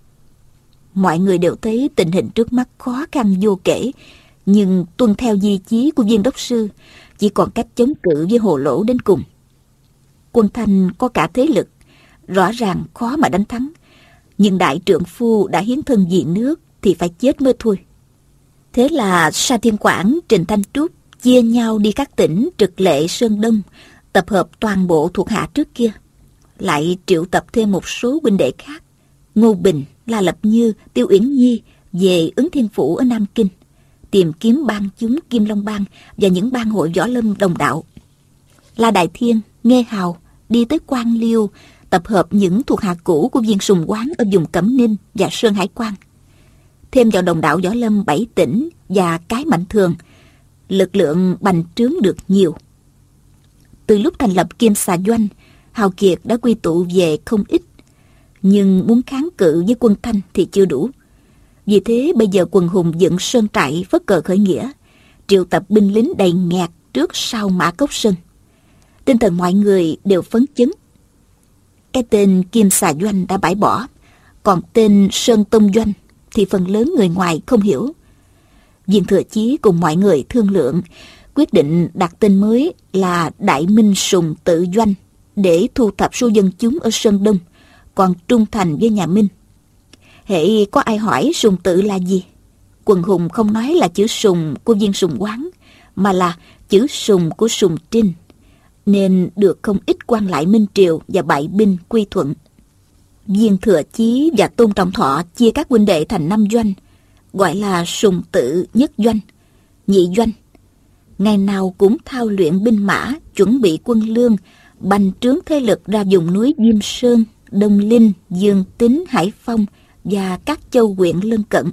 Mọi người đều thấy tình hình trước mắt khó khăn vô kể, nhưng tuân theo di chí của Viên đốc sư, chỉ còn cách chống cự với Hồ Lỗ đến cùng. Quân Thanh có cả thế lực, rõ ràng khó mà đánh thắng, nhưng đại trượng phu đã hiến thân vì nước thì phải chết mới thôi. Thế là Sa Thiên Quảng, Trình Thanh Trúc chia nhau đi các tỉnh Trực Lệ, Sơn Đông, tập hợp toàn bộ thuộc hạ trước kia, lại triệu tập thêm một số huynh đệ khác, Ngô Bình, La Lập Như, Tiêu Uyển Nhi về Ứng Thiên Phủ ở Nam Kinh, tìm kiếm bang chúng Kim Long Bang và những bang hội võ lâm đồng đạo. La Đại Thiên, Nghê Hào đi tới Quan Liêu, tập hợp những thuộc hạ cũ của Viên Sùng Quán ở vùng Cẩm Ninh và Sơn Hải Quan. Thêm vào đồng đạo võ lâm 7 tỉnh và Cái Mạnh Thường, lực lượng bành trướng được nhiều. Từ lúc thành lập Kim Xà Doanh, hào kiệt đã quy tụ về không ít, nhưng muốn kháng cự với quân Thanh thì chưa đủ. Vì thế bây giờ quần hùng dựng sơn trại phất cờ khởi nghĩa, triệu tập binh lính đầy nghẹt trước sau Mã Cốc Sơn. Tinh thần mọi người đều phấn chấn. Cái tên Kim Xà Doanh đã bãi bỏ, còn tên Sơn Tông Doanh thì phần lớn người ngoài không hiểu. Viên Thừa Chí cùng mọi người thương lượng, quyết định đặt tên mới là Đại Minh Sùng Tự Doanh để thu thập số dân chúng ở Sơn Đông, còn trung thành với nhà Minh. Hễ có ai hỏi Sùng Tự là gì, quần hùng không nói là chữ Sùng của Viên Sùng Quán, mà là chữ Sùng của Sùng Trinh, nên được không ít quan lại Minh Triều và bại binh quy thuận. Viên Thừa Chí và Tôn Trọng Thọ chia các huynh đệ thành 5 doanh, gọi là Sùng Tự Nhất Doanh, Nhị Doanh. Ngày nào cũng thao luyện binh mã, chuẩn bị quân lương, bành trướng thế lực ra vùng núi Diêm Sơn, Đông Linh, Dương Tính, Hải Phong và các châu huyện lân cận.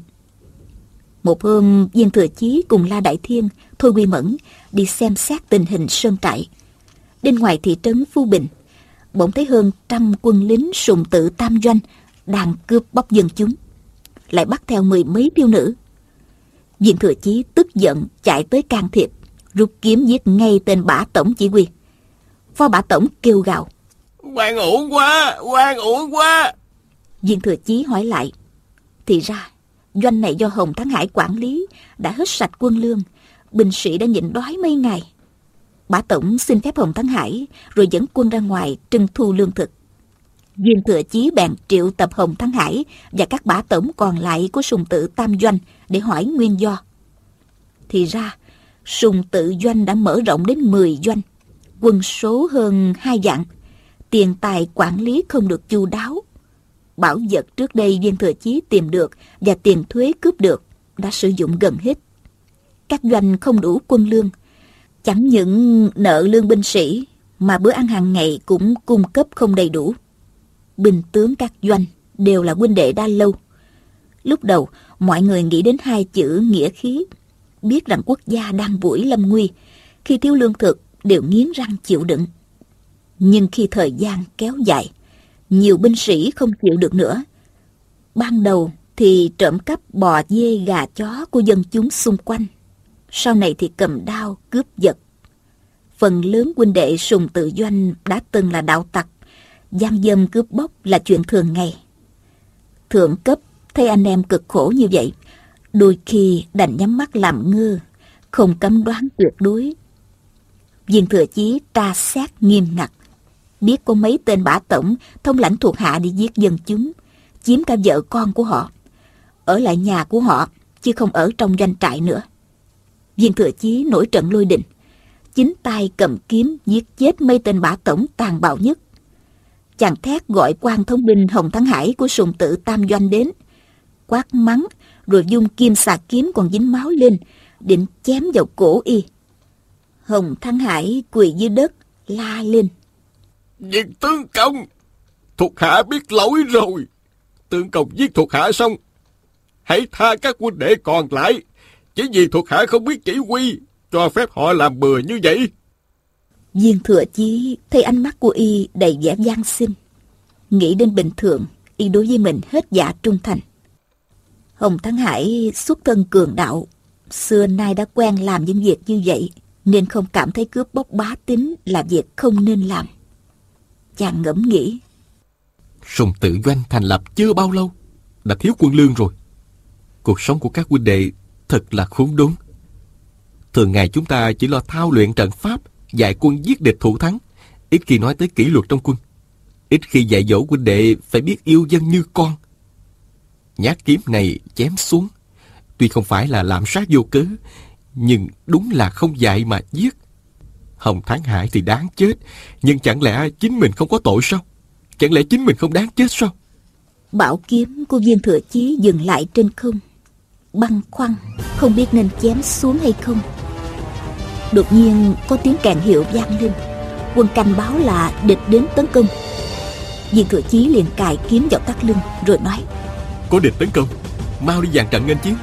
Một hôm, Viên Thừa Chí cùng La Đại Thiên, Thôi Quy Mẫn đi xem xét tình hình sơn trại. Bên ngoài thị trấn Phu Bình, bỗng thấy hơn 100 quân lính Sùng Tự Tam Doanh đang cướp bóc dân chúng, lại bắt theo 10 mấy thiếu nữ. Viên Thừa Chí tức giận chạy tới can thiệp, rút kiếm giết ngay tên bả tổng chỉ huy. Phó bả tổng kêu gào: Oan uổng quá, oan uổng quá. Viên Thừa Chí hỏi lại, thì ra doanh này do Hồng Thắng Hải quản lý, đã hết sạch quân lương, binh sĩ đã nhịn đói mấy ngày. Bả tổng xin phép Hồng Thắng Hải rồi dẫn quân ra ngoài trưng thu lương thực. Viên Thừa Chí bèn triệu tập Hồng Thắng Hải và các bả tổng còn lại của Sùng Tự Tam Doanh để hỏi nguyên do. Thì ra Sùng Tự Doanh đã mở rộng đến 10 doanh, quân số hơn 2 vạn, tiền tài quản lý không được chu đáo. Bảo vật trước đây Viên Thừa Chí tìm được và tiền thuế cướp được đã sử dụng gần hết. Các doanh không đủ quân lương, chẳng những nợ lương binh sĩ mà bữa ăn hàng ngày cũng cung cấp không đầy đủ. Binh tướng các doanh đều là huynh đệ Đa Lâu. Lúc đầu mọi người nghĩ đến 2 chữ nghĩa khí, biết rằng quốc gia đang buổi lâm nguy, khi thiếu lương thực đều nghiến răng chịu đựng. Nhưng khi thời gian kéo dài, nhiều binh sĩ không chịu được nữa. Ban đầu thì trộm cắp bò dê gà chó của dân chúng xung quanh, sau này thì cầm đao cướp giật. phần lớn huynh đệ Sùng Tự Doanh đã từng là đạo tặc, gian dâm cướp bóc là chuyện thường ngày. Thượng cấp thấy anh em cực khổ như vậy, đôi khi đành nhắm mắt làm ngơ, không cấm đoán tuyệt đối. Viên Thừa Chí tra xét nghiêm ngặt, biết có mấy tên bả tổng thông lãnh thuộc hạ đi giết dân chúng, chiếm cả vợ con của họ, ở lại nhà của họ chứ không ở trong doanh trại nữa. Viên Thừa Chí nổi trận lôi đình, chính tay cầm kiếm giết chết mấy tên bả tổng tàn bạo nhất. Chàng thét gọi quan thống binh Hồng Thắng Hải của Sùng Tự Tam Doanh đến, quát mắng rồi dung kim xà kiếm còn dính máu lên, định chém vào cổ y. Hồng Thắng Hải quỳ dưới đất la lên: Viên tướng công, thuộc hạ biết lỗi rồi. Tướng công giết thuộc hạ xong, hãy tha các huynh đệ còn lại. Chỉ vì thuộc hạ không biết chỉ huy, cho phép họ làm bừa như vậy. Viên Thừa Chí thấy ánh mắt của y đầy vẻ van xin, nghĩ đến bình thường y đối với mình hết dạ trung thành. Hồng Thắng Hải xuất thân cường đạo, xưa nay đã quen làm những việc như vậy, nên không cảm thấy cướp bóc bá tính là việc không nên làm. Chàng ngẫm nghĩ, Sùng Tự Doanh thành lập chưa bao lâu đã thiếu quân lương rồi. Cuộc sống của các huynh đệ thật là khốn đốn. Thường ngày chúng ta chỉ lo thao luyện trận pháp, dạy quân giết địch thủ thắng, ít khi nói tới kỷ luật trong quân, ít khi dạy dỗ huynh đệ phải biết yêu dân như con. Nhát kiếm này chém xuống, tuy không phải là lạm sát vô cớ, nhưng đúng là không dạy mà giết. Hồng Thắng Hải thì đáng chết, nhưng chẳng lẽ chính mình không có tội sao? Chẳng lẽ chính mình không đáng chết sao? bảo kiếm của Viên Thừa Chí dừng lại trên không, băn khoăn không biết nên chém xuống hay không. Đột nhiên có tiếng kèn hiệu vang lên, quân canh báo là địch đến tấn công. Viên Thừa Chí liền cài kiếm vào thắt lưng rồi nói: Có địch tấn công, mau đi dàn trận nghênh chiến.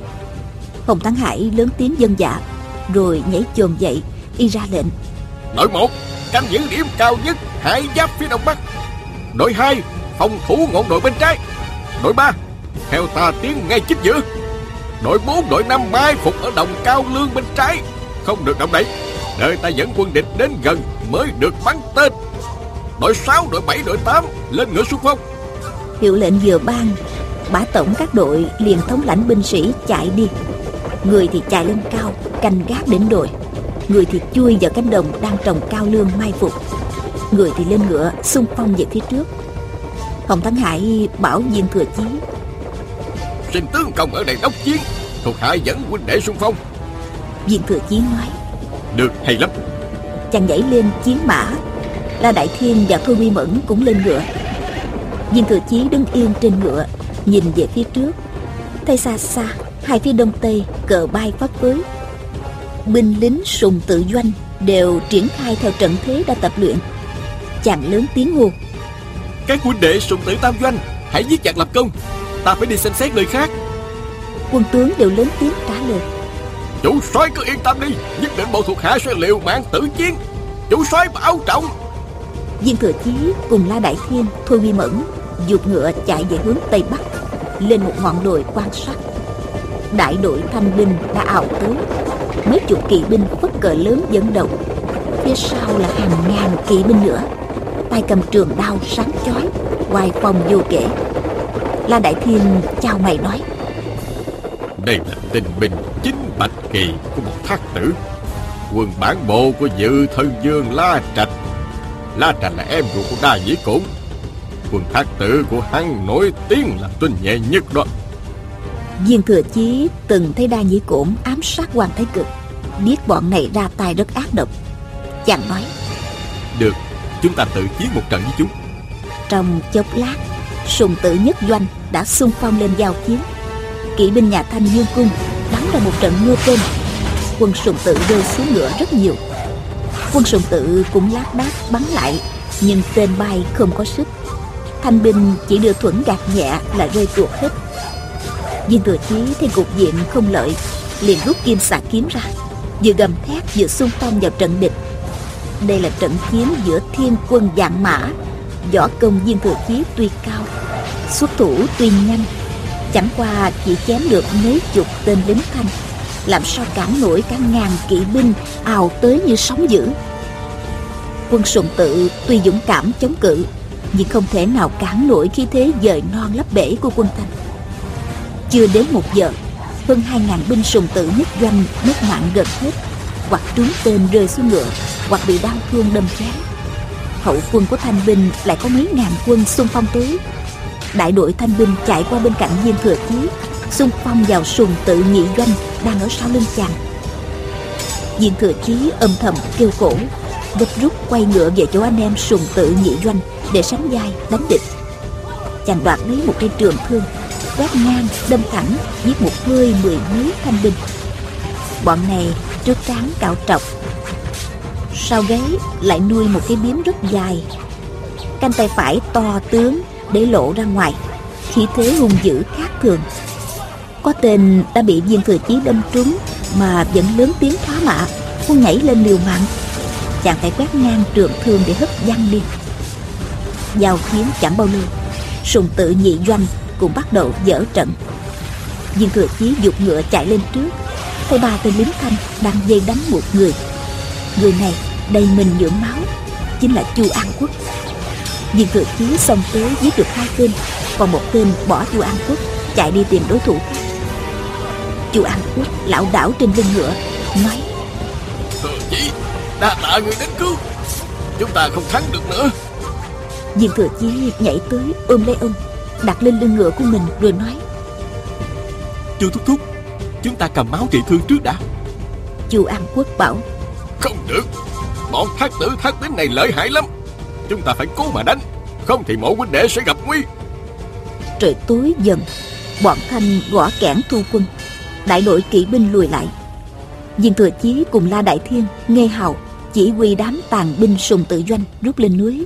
Hồng Thắng Hải lớn tiếng vâng dạ, rồi nhảy chồm dậy, y ra lệnh: Đội 1 canh giữ điểm cao nhất Hải Giáp phía đông bắc. Đội 2 phòng thủ ngọn đồi bên trái. Đội 3 theo ta tiến ngay chính giữa. Đội 4, đội 5 mai phục ở đồng Cao Lương bên trái, không được động đậy, đợi ta dẫn quân địch đến gần mới được bắn tên. Đội 6, đội 7, đội 8 lên ngựa xung phong. Hiệu lệnh vừa ban, bả tổng các đội liền thống lãnh binh sĩ chạy đi. Người thì chạy lên cao canh gác đỉnh đồi, người thì chui vào cánh đồng đang trồng cao lương mai phục, người thì lên ngựa xung phong về phía trước. Hồng Thắng Hải bảo Viên Thừa Chí: Xin tướng công ở đây đốc chiến, thuộc hạ dẫn huynh đệ xung phong. Viên Thừa Chí nói: Được, hay lắm. Chàng nhảy lên chiến mã. La Đại Thiên và Thôi Quy Mẫn cũng lên ngựa. Viên Thừa Chí đứng yên trên ngựa, nhìn về phía trước. Thấy xa xa hai phía đông tây cờ bay phấp phới. Binh lính Sùng Tự Doanh đều triển khai theo trận thế đã tập luyện. Chàng lớn tiếng hô: Các huynh đệ Sùng Tự Tam Doanh, hãy giết giặc lập công, ta phải đi xem xét nơi khác. Quân tướng đều lớn tiếng trả lời: Chủ soái cứ yên tâm đi, nhất định bộ thuộc hạ sẽ liều mạng tử chiến. Chủ soái bảo trọng. Viên Thừa Chí cùng La Đại Thiên, Thôi Quy Mẫn giục ngựa chạy về hướng tây bắc, lên một ngọn đồi quan sát. Đại đội thanh binh đã ào tới, mấy chục kỵ binh phất cờ lớn dẫn đầu, phía sau là hàng ngàn kỵ binh nữa, tay cầm trường đao sáng chói, oai phong vô kể. La Đại Thiên chào mày nói: Đây là tinh binh chính bạch kỳ của một thác tử, quân bản bộ của Dự Thân Vương La Trạch. La Trạch là em ruột của Đa Nhĩ Cổn. Quân thác tử của hắn nổi tiếng là tinh nhuệ nhất đó. Viên Thừa Chí từng thấy Đa Nhĩ Cổn ám sát Hoàng Thái Cực, biết bọn này ra tay rất ác độc. Chàng nói: Được, chúng ta tự chiến một trận với chúng. Trong chốc lát, Sùng Tự nhất doanh đã xung phong lên giao chiến. Kỵ binh nhà Thanh Dương Cung đánh ra một trận mưa tên. Quân Sùng Tự rơi xuống ngựa rất nhiều. Quân Sùng Tự cũng lác đác bắn lại, nhưng tên bay không có sức. Thanh binh chỉ đưa thuẫn gạt nhẹ là rơi tuột hết. Viên Thừa Chí thấy cục diện không lợi, liền rút kim xà kiếm ra, vừa gầm thét vừa xung phong vào trận địch. Đây là trận chiến giữa thiên quân vạn mã. Võ công Viên Thừa Chí tuy cao, xuất thủ tuy nhanh, chẳng qua chỉ chém được mấy chục tên lính Thanh, làm sao cản nổi cả ngàn kỵ binh ào tới như sóng dữ. Quân Sùng Tự tuy dũng cảm chống cự, nhưng không thể nào cản nổi khí thế dời non lấp bể của quân Thanh. Chưa đến 1 giờ, hơn 2.000 binh Sùng Tự nhất doanh mất mạng gần hết, hoặc trúng tên rơi xuống ngựa, hoặc bị đao thương đâm chém. Hậu quân của Thanh binh lại có mấy ngàn quân xung phong tới. Đại đội Thanh binh chạy qua bên cạnh Viên Thừa Chí, xung phong vào Sùng Tự nhị doanh đang ở sau lưng chàng. Viên Thừa Chí âm thầm kêu cổ, gấp rút quay ngựa về chỗ anh em Sùng Tự nhị doanh để sánh vai đánh địch. Chàng đoạt lấy một cây trường thương, quét ngang đâm thẳng, giết một hơi 10 mấy Thanh binh. Bọn này trước trán cạo trọc, sau gáy lại nuôi một cái biếm rất dài, cánh tay phải to tướng để lộ ra ngoài, khí thế hung dữ khác thường. Có tên đã bị Viên Thừa Chí đâm trúng mà vẫn lớn tiếng thoá mạ, muốn nhảy lên liều mạng. Chàng phải quét ngang trường thương để hất văng đi. Giao chiến chẳng bao lâu, Sùng Tự nhị doanh cũng bắt đầu dở trận. Viên Thừa Chí giục ngựa chạy lên trước, thấy 3 tên lính Thanh đang dây đánh một người. Người này đầy mình nhuộm máu, chính là Chu An Quốc. Viên Thừa Chí xông tới giết được 2 tên, còn một tên bỏ Chu An Quốc chạy đi tìm đối thủ khác. Chu An Quốc lảo đảo trên lưng ngựa, nói: Thừa Chí, đa tạ người đến cứu, chúng ta không thắng được nữa. Viên Thừa Chí nhảy tới ôm lấy ông, đặt lên lưng ngựa của mình rồi nói: Chu thúc thúc, chúng ta cầm máu trị thương trước đã. Chu An Quốc bảo: Không được, bọn thác tử thác tín này lợi hại lắm, chúng ta phải cố mà đánh, không thì mộ huynh đệ sẽ gặp nguy. Trời tối dần, bọn Thanh gõ kẽn thu quân, đại đội kỵ binh lùi lại. Viên Thừa Chí cùng La Đại Thiên, Nghê Hào chỉ huy đám tàn binh Sùng Tự doanh rút lên núi.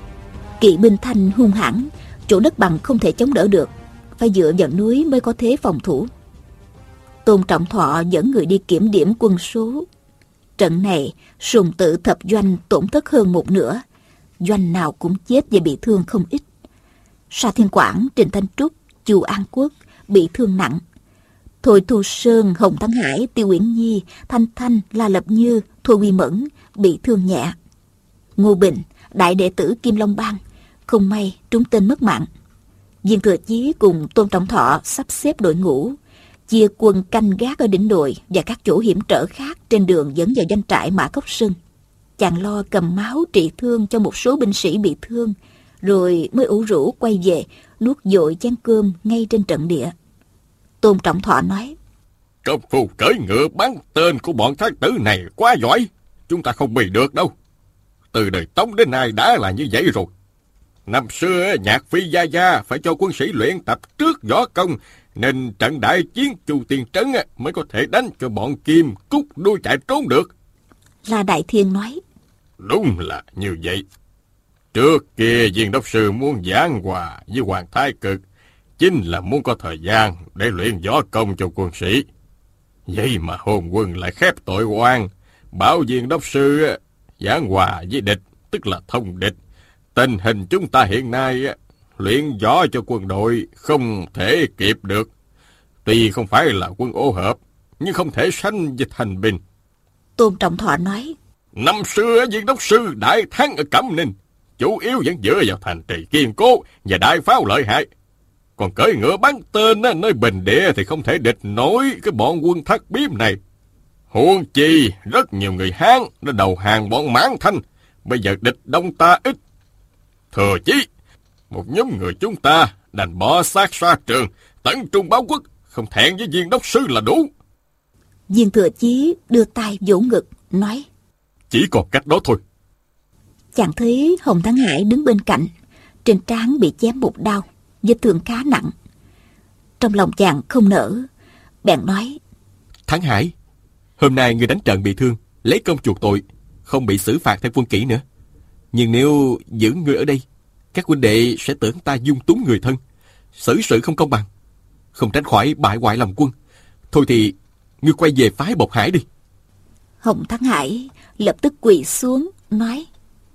Kỵ binh Thanh hung hãn, chỗ đất bằng không thể chống đỡ được, phải dựa vào núi mới có thế phòng thủ. Tôn Trọng Thọ dẫn người đi kiểm điểm quân số. Trận này Sùng Tự thập doanh tổn thất hơn 1/2, doanh nào cũng chết và bị thương không ít. Sa Thiên Quảng, Trình Thanh Trúc, Chu An Quốc bị thương nặng. Thôi Thu Sơn, Hồng Thắng Hải, Tiêu Uyển Nhi, Thanh Thanh, La Lập Như, Thôi Quy Mẫn bị thương nhẹ. Ngô Bình, đại đệ tử Kim Long Bang, không may trúng tên mất mạng. Viên Thừa Chí cùng Tôn Trọng Thọ sắp xếp đội ngũ, chia quân canh gác ở đỉnh đồi và các chỗ hiểm trở khác trên đường dẫn vào doanh trại Mã Cốc Sơn. Chàng lo cầm máu trị thương cho một số binh sĩ bị thương, rồi mới ủ rũ quay về nuốt dội chén cơm ngay trên trận địa. Tôn Trọng Thọ nói: Công phu cưỡi ngựa bắn tên của bọn thác tử này quá giỏi, chúng ta không bị được đâu. Từ đời Tống đến nay đã là như vậy rồi. Năm xưa Nhạc Phi Gia Gia phải cho quân sĩ luyện tập trước võ công, nên trận đại chiến Chu Tiên Trấn mới có thể đánh cho bọn Kim Cúc đuôi chạy trốn được. La Đại Thiên nói: Đúng là như vậy. Trước kia Viên đốc sư muốn giảng hòa với Hoàng Thái Cực, chính là muốn có thời gian để luyện võ công cho quân sĩ. Vậy mà Hồn Quân lại khép tội oan, bảo Viên đốc sư giảng hòa với địch, tức là thông địch. Tình hình chúng ta hiện nay luyện võ cho quân đội không thể kịp được. Tuy không phải là quân ô hợp, nhưng không thể sánh với thành binh. Tôn Trọng Thọ nói: Năm xưa Viên đốc sư đại thắng ở Cẩm Ninh, chủ yếu vẫn dựa vào thành trì kiên cố và đại pháo lợi hại. Còn cưỡi ngựa bắn tên nơi bình địa thì không thể địch nổi cái bọn quân Thác Biếm này. Huống chi rất nhiều người Hán đã đầu hàng bọn Mãn Thanh, bây giờ địch đông ta ít. Thừa Chí, một nhóm người chúng ta đành bỏ xác xa trường, tấn trung báo quốc, không thẹn với Viên đốc sư là đủ. Viên Thừa Chí đưa tay vỗ ngực nói: Chỉ còn cách đó thôi. Chàng thấy Hồng Thắng Hải đứng bên cạnh, trên trán bị chém một đao, vết thương khá nặng. Trong lòng chàng không nỡ, bèn nói: Thắng Hải, hôm nay người đánh trận bị thương, lấy công chuộc tội, không bị xử phạt theo quân kỷ nữa. Nhưng nếu giữ người ở đây, các huynh đệ sẽ tưởng ta dung túng người thân, xử sự không công bằng, không tránh khỏi bại hoại lòng quân. Thôi thì ngươi quay về phái Bộc Hải đi. Hồng Thắng Hải lập tức quỳ xuống nói: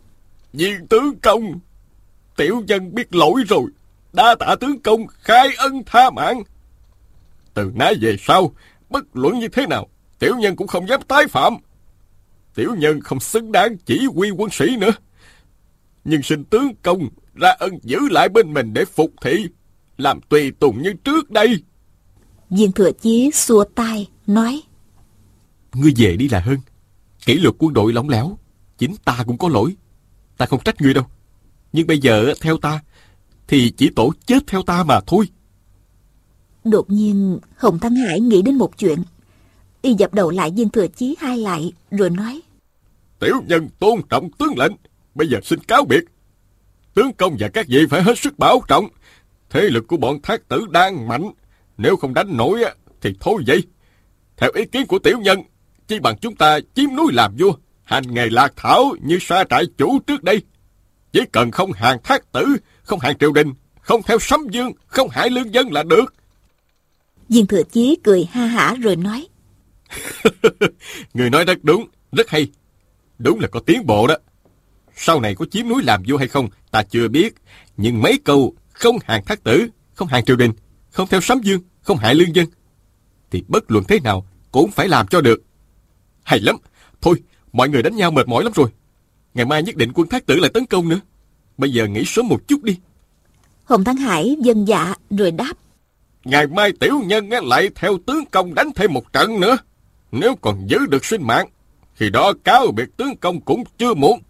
Viên tướng công, tiểu nhân biết lỗi rồi, đa tạ tướng công khai ân tha mạng. Từ nay về sau, bất luận như thế nào, tiểu nhân cũng không dám tái phạm. tiểu nhân không xứng đáng chỉ huy quân sĩ nữa. Nhưng xin tướng công ra ân giữ lại bên mình để phục thị, làm tùy tùng như trước đây. Viên Thừa Chí xua tay nói: Ngươi về đi là hơn. Kỷ luật quân đội lỏng lẻo, chính ta cũng có lỗi. Ta không trách ngươi đâu. Nhưng bây giờ theo ta thì chỉ tổ chết theo ta mà thôi. Đột nhiên Hồng Thăng Hải nghĩ đến một chuyện. Y dập đầu lại Viên Thừa Chí hai lại rồi nói: Tiểu nhân tôn trọng tướng lệnh, bây giờ xin cáo biệt. Tướng công và các vị phải hết sức bảo trọng. Thế lực của bọn Thác Tử đang mạnh, nếu không đánh nổi thì thôi vậy. Theo ý kiến của tiểu nhân, chỉ bằng chúng ta chiếm núi làm vua, hành nghề lạc thảo như Sa Trại Chủ trước đây. Chỉ cần không hàng Thác Tử, không hàng triều đình, không theo Sấm Dương, không hại lương dân là được. Viên Thừa Chí cười ha hả rồi nói: Người nói rất đúng, rất hay. Đúng là có tiến bộ đó. Sau này có chiếm núi làm vua hay không ta chưa biết, nhưng mấy câu không hàng Thác Tử, không hàng triều đình, không theo Sấm Dương, không hại lương dân thì bất luận thế nào cũng phải làm cho được. Hay lắm. Thôi, mọi người đánh nhau mệt mỏi lắm rồi. Ngày mai nhất định quân Thác Tử lại tấn công nữa. Bây giờ nghỉ sớm một chút đi. Hồng Thăng Hải vâng dạ rồi đáp: Ngày mai tiểu nhân lại theo tướng công đánh thêm một trận nữa. Nếu còn giữ được sinh mạng, khi đó cáo biệt tướng công cũng chưa muộn.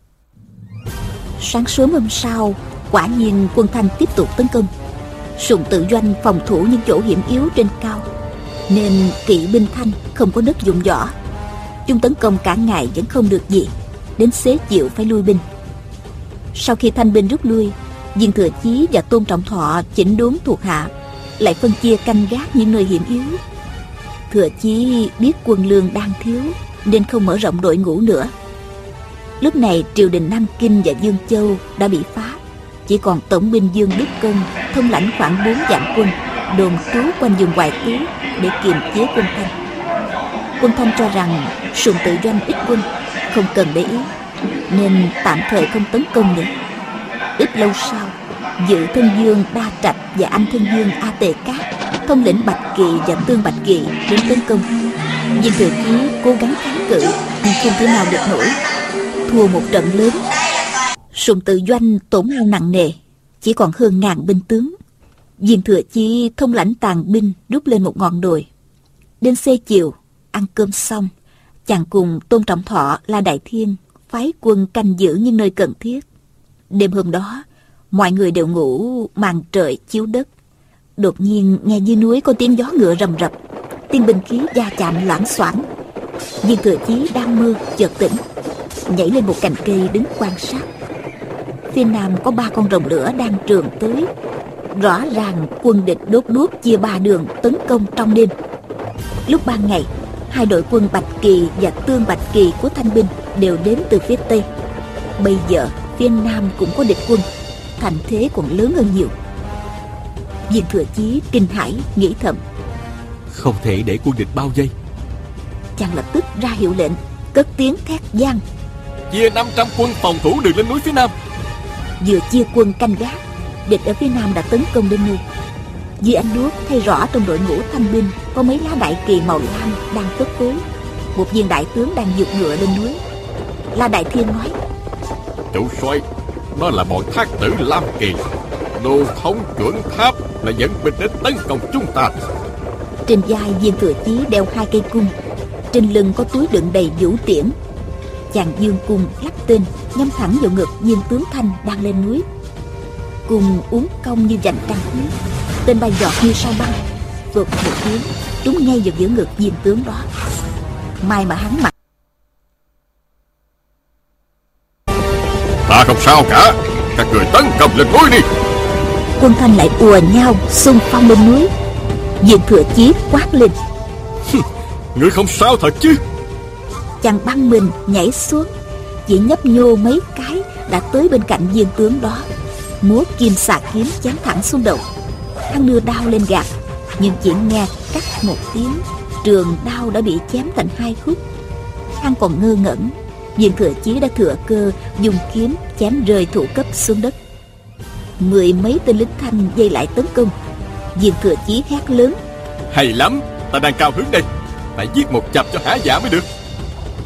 Sáng sớm hôm sau, quả nhiên quân Thanh tiếp tục tấn công. Sùng Tự Doanh phòng thủ những chỗ hiểm yếu trên cao, nên kỵ binh Thanh không có đất dụng võ. Chúng tấn công cả ngày vẫn không được gì, đến xế chiều phải lui binh. Sau khi Thanh binh rút lui, Viên Thừa Chí và Tôn Trọng Thọ chỉnh đốn thuộc hạ, lại phân chia canh gác những nơi hiểm yếu. Thừa Chí biết quân lương đang thiếu nên không mở rộng đội ngũ nữa. Lúc này triều đình Nam Kinh và Dương Châu đã bị phá, chỉ còn tổng binh Dương Đức Công thông lãnh khoảng 4 vạn quân đồn trú quanh vùng Hoài Tứ để kiềm chế quân Thanh. Quân Thanh cho rằng Sùng Tự Doanh ít quân, không cần để ý, nên tạm thời không tấn công nữa. Ít lâu sau, Dự Thân Dương Đa Trạch và Anh Thân Dương A Tề Cát thông lĩnh Bạch Kỵ và Tương Bạch Kỵ đến tấn công. Viên Thừa Chí cố gắng kháng cự nhưng không thể nào được nổi, thua một trận lớn. Sùng Tự Doanh tổn hao nặng nề, chỉ còn hơn 1000 binh tướng. Viên Thừa Chí thông lãnh tàn binh rút lên một ngọn đồi. Đến xế chiều, ăn cơm xong, chàng cùng Tôn Trọng Thọ, La Đại Thiên phái quân canh giữ những nơi cần thiết. Đêm hôm đó, mọi người đều ngủ màn trời chiếu đất. Đột nhiên nghe dưới núi có tiếng gió ngựa rầm rập, tiếng binh khí va chạm loảng xoảng. Viên Thừa Chí đang mơ chợt tỉnh, nhảy lên một cành cây đứng quan sát. Phía nam có 3 con rồng lửa đang trườn tới. Rõ ràng quân địch đốt đuốc chia 3 đường tấn công trong đêm. Lúc ban ngày, 2 đội quân Bạch Kỳ và Tương Bạch Kỳ của Thanh binh đều đến từ phía tây. Bây giờ phía nam cũng có địch quân, thành thế còn lớn hơn nhiều. Viên Thừa Chí kinh hãi nghĩ thầm: Không thể để quân địch bao vây. Chàng lập tức ra hiệu lệnh, cất tiếng thét vang: Chia 500 quân phòng thủ đường lên núi phía nam. Vừa chia quân canh gác, địch ở phía nam đã tấn công đến nơi. Dưới ánh đuốc thấy rõ trong đội ngũ Thanh binh có mấy lá đại kỳ màu lam đang phất phới. Một viên đại tướng đang vượt ngựa lên núi. La Đại Thiên nói: Chủ soái, đó là bọn Thác Tử Lam Kỳ. Đồ thống chuẩn tháp là dẫn binh đến tấn công chúng ta. Trên vai Viên Thừa Chí đeo 2 cây cung, trên lưng có túi đựng đầy vũ tiễn. Chàng dương cung lắp tên nhắm thẳng vào ngực viên tướng Thanh đang lên núi. Cung uốn cong như vành trăng khuyết, tên bay giọt như sao băng, vụt một tiếng trúng ngay vào giữa ngực viên tướng đó. May mà hắn mặc. Ta không sao cả, các người tấn công lên núi đi. Quân Thanh lại ùa nhau xung phong lên núi. Viên Thừa Chí quát lên: Ngươi không sao thật chứ? Chàng băng mình nhảy xuống, chỉ nhấp nhô mấy cái đã tới bên cạnh viên tướng đó, múa kim xà kiếm chém thẳng xuống đầu. Hắn đưa đao lên gạt, nhưng chỉ nghe cắt một tiếng, trường đao đã bị chém thành 2 khúc. Hắn còn ngơ ngẩn, Viên Thừa Chí đã thừa cơ dùng kiếm chém rơi thủ cấp xuống đất. 10 mấy tên lính Thanh vây lại tấn công. Viên Thừa Chí hét lớn: Hay lắm, ta đang cao hứng đây, phải giết một chập cho hả dạ mới được.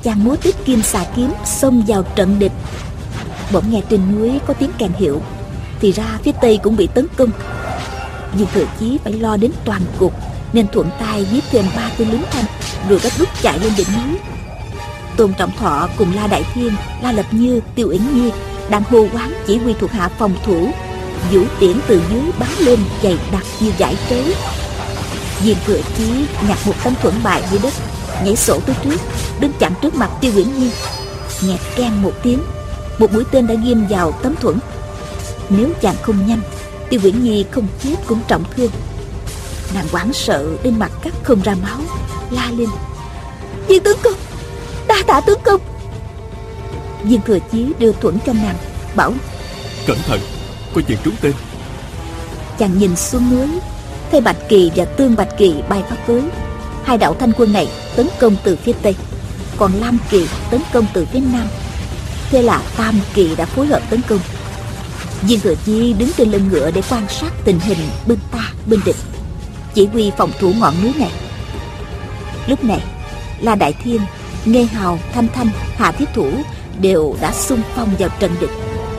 chàng múa tích kim xà kiếm xông vào trận địch. Bỗng nghe trên núi có tiếng kèn hiệu, thì ra phía tây cũng bị tấn công. Dương Thừa Chí phải lo đến toàn cục, nên thuận tay giết thêm 3 tên lính Thanh, rồi gấp rút chạy lên đỉnh núi. Tôn Trọng Thọ cùng La Đại Thiên, La Lập Như, Tiêu Uyển Nhi đang hô hoán chỉ huy thuộc hạ phòng thủ. Vũ tiễn từ dưới bắn lên dày đặc như dải trấu. Dương Thừa Chí nhặt một tấm thuẫn bài dưới đất, nhảy sổ tới trước, đứng chặn trước mặt Tiêu Uyển Nhi. Nghe keng một tiếng, một mũi tên đã ghim vào tấm thuẫn. Nếu chàng không nhanh, Tiêu Uyển Nhi không chết cũng trọng thương. Nàng hoảng sợ đến mặt cắt không ra máu, la lên: "Viên tướng công, đa tạ tướng công." Viên Thừa Chí đưa thuẫn cho nàng, bảo: "Cẩn thận, có chuyện trúng tên." Chàng nhìn xuống núi, thấy Bạch Kỳ và Tương Bạch Kỳ bay pháp tới. Hai đạo thanh quân này tấn công từ phía tây, còn Lam Kỳ tấn công từ phía nam. Thế là Tam Kỳ đã phối hợp tấn công. Viên Thừa Chí đứng trên lưng ngựa để quan sát tình hình bên ta bên địch, chỉ huy phòng thủ ngọn núi này. Lúc này La Đại Thiên, Nghê Hào, Thanh Thanh, Hà Thiết Thủ đều đã xung phong vào trận địch.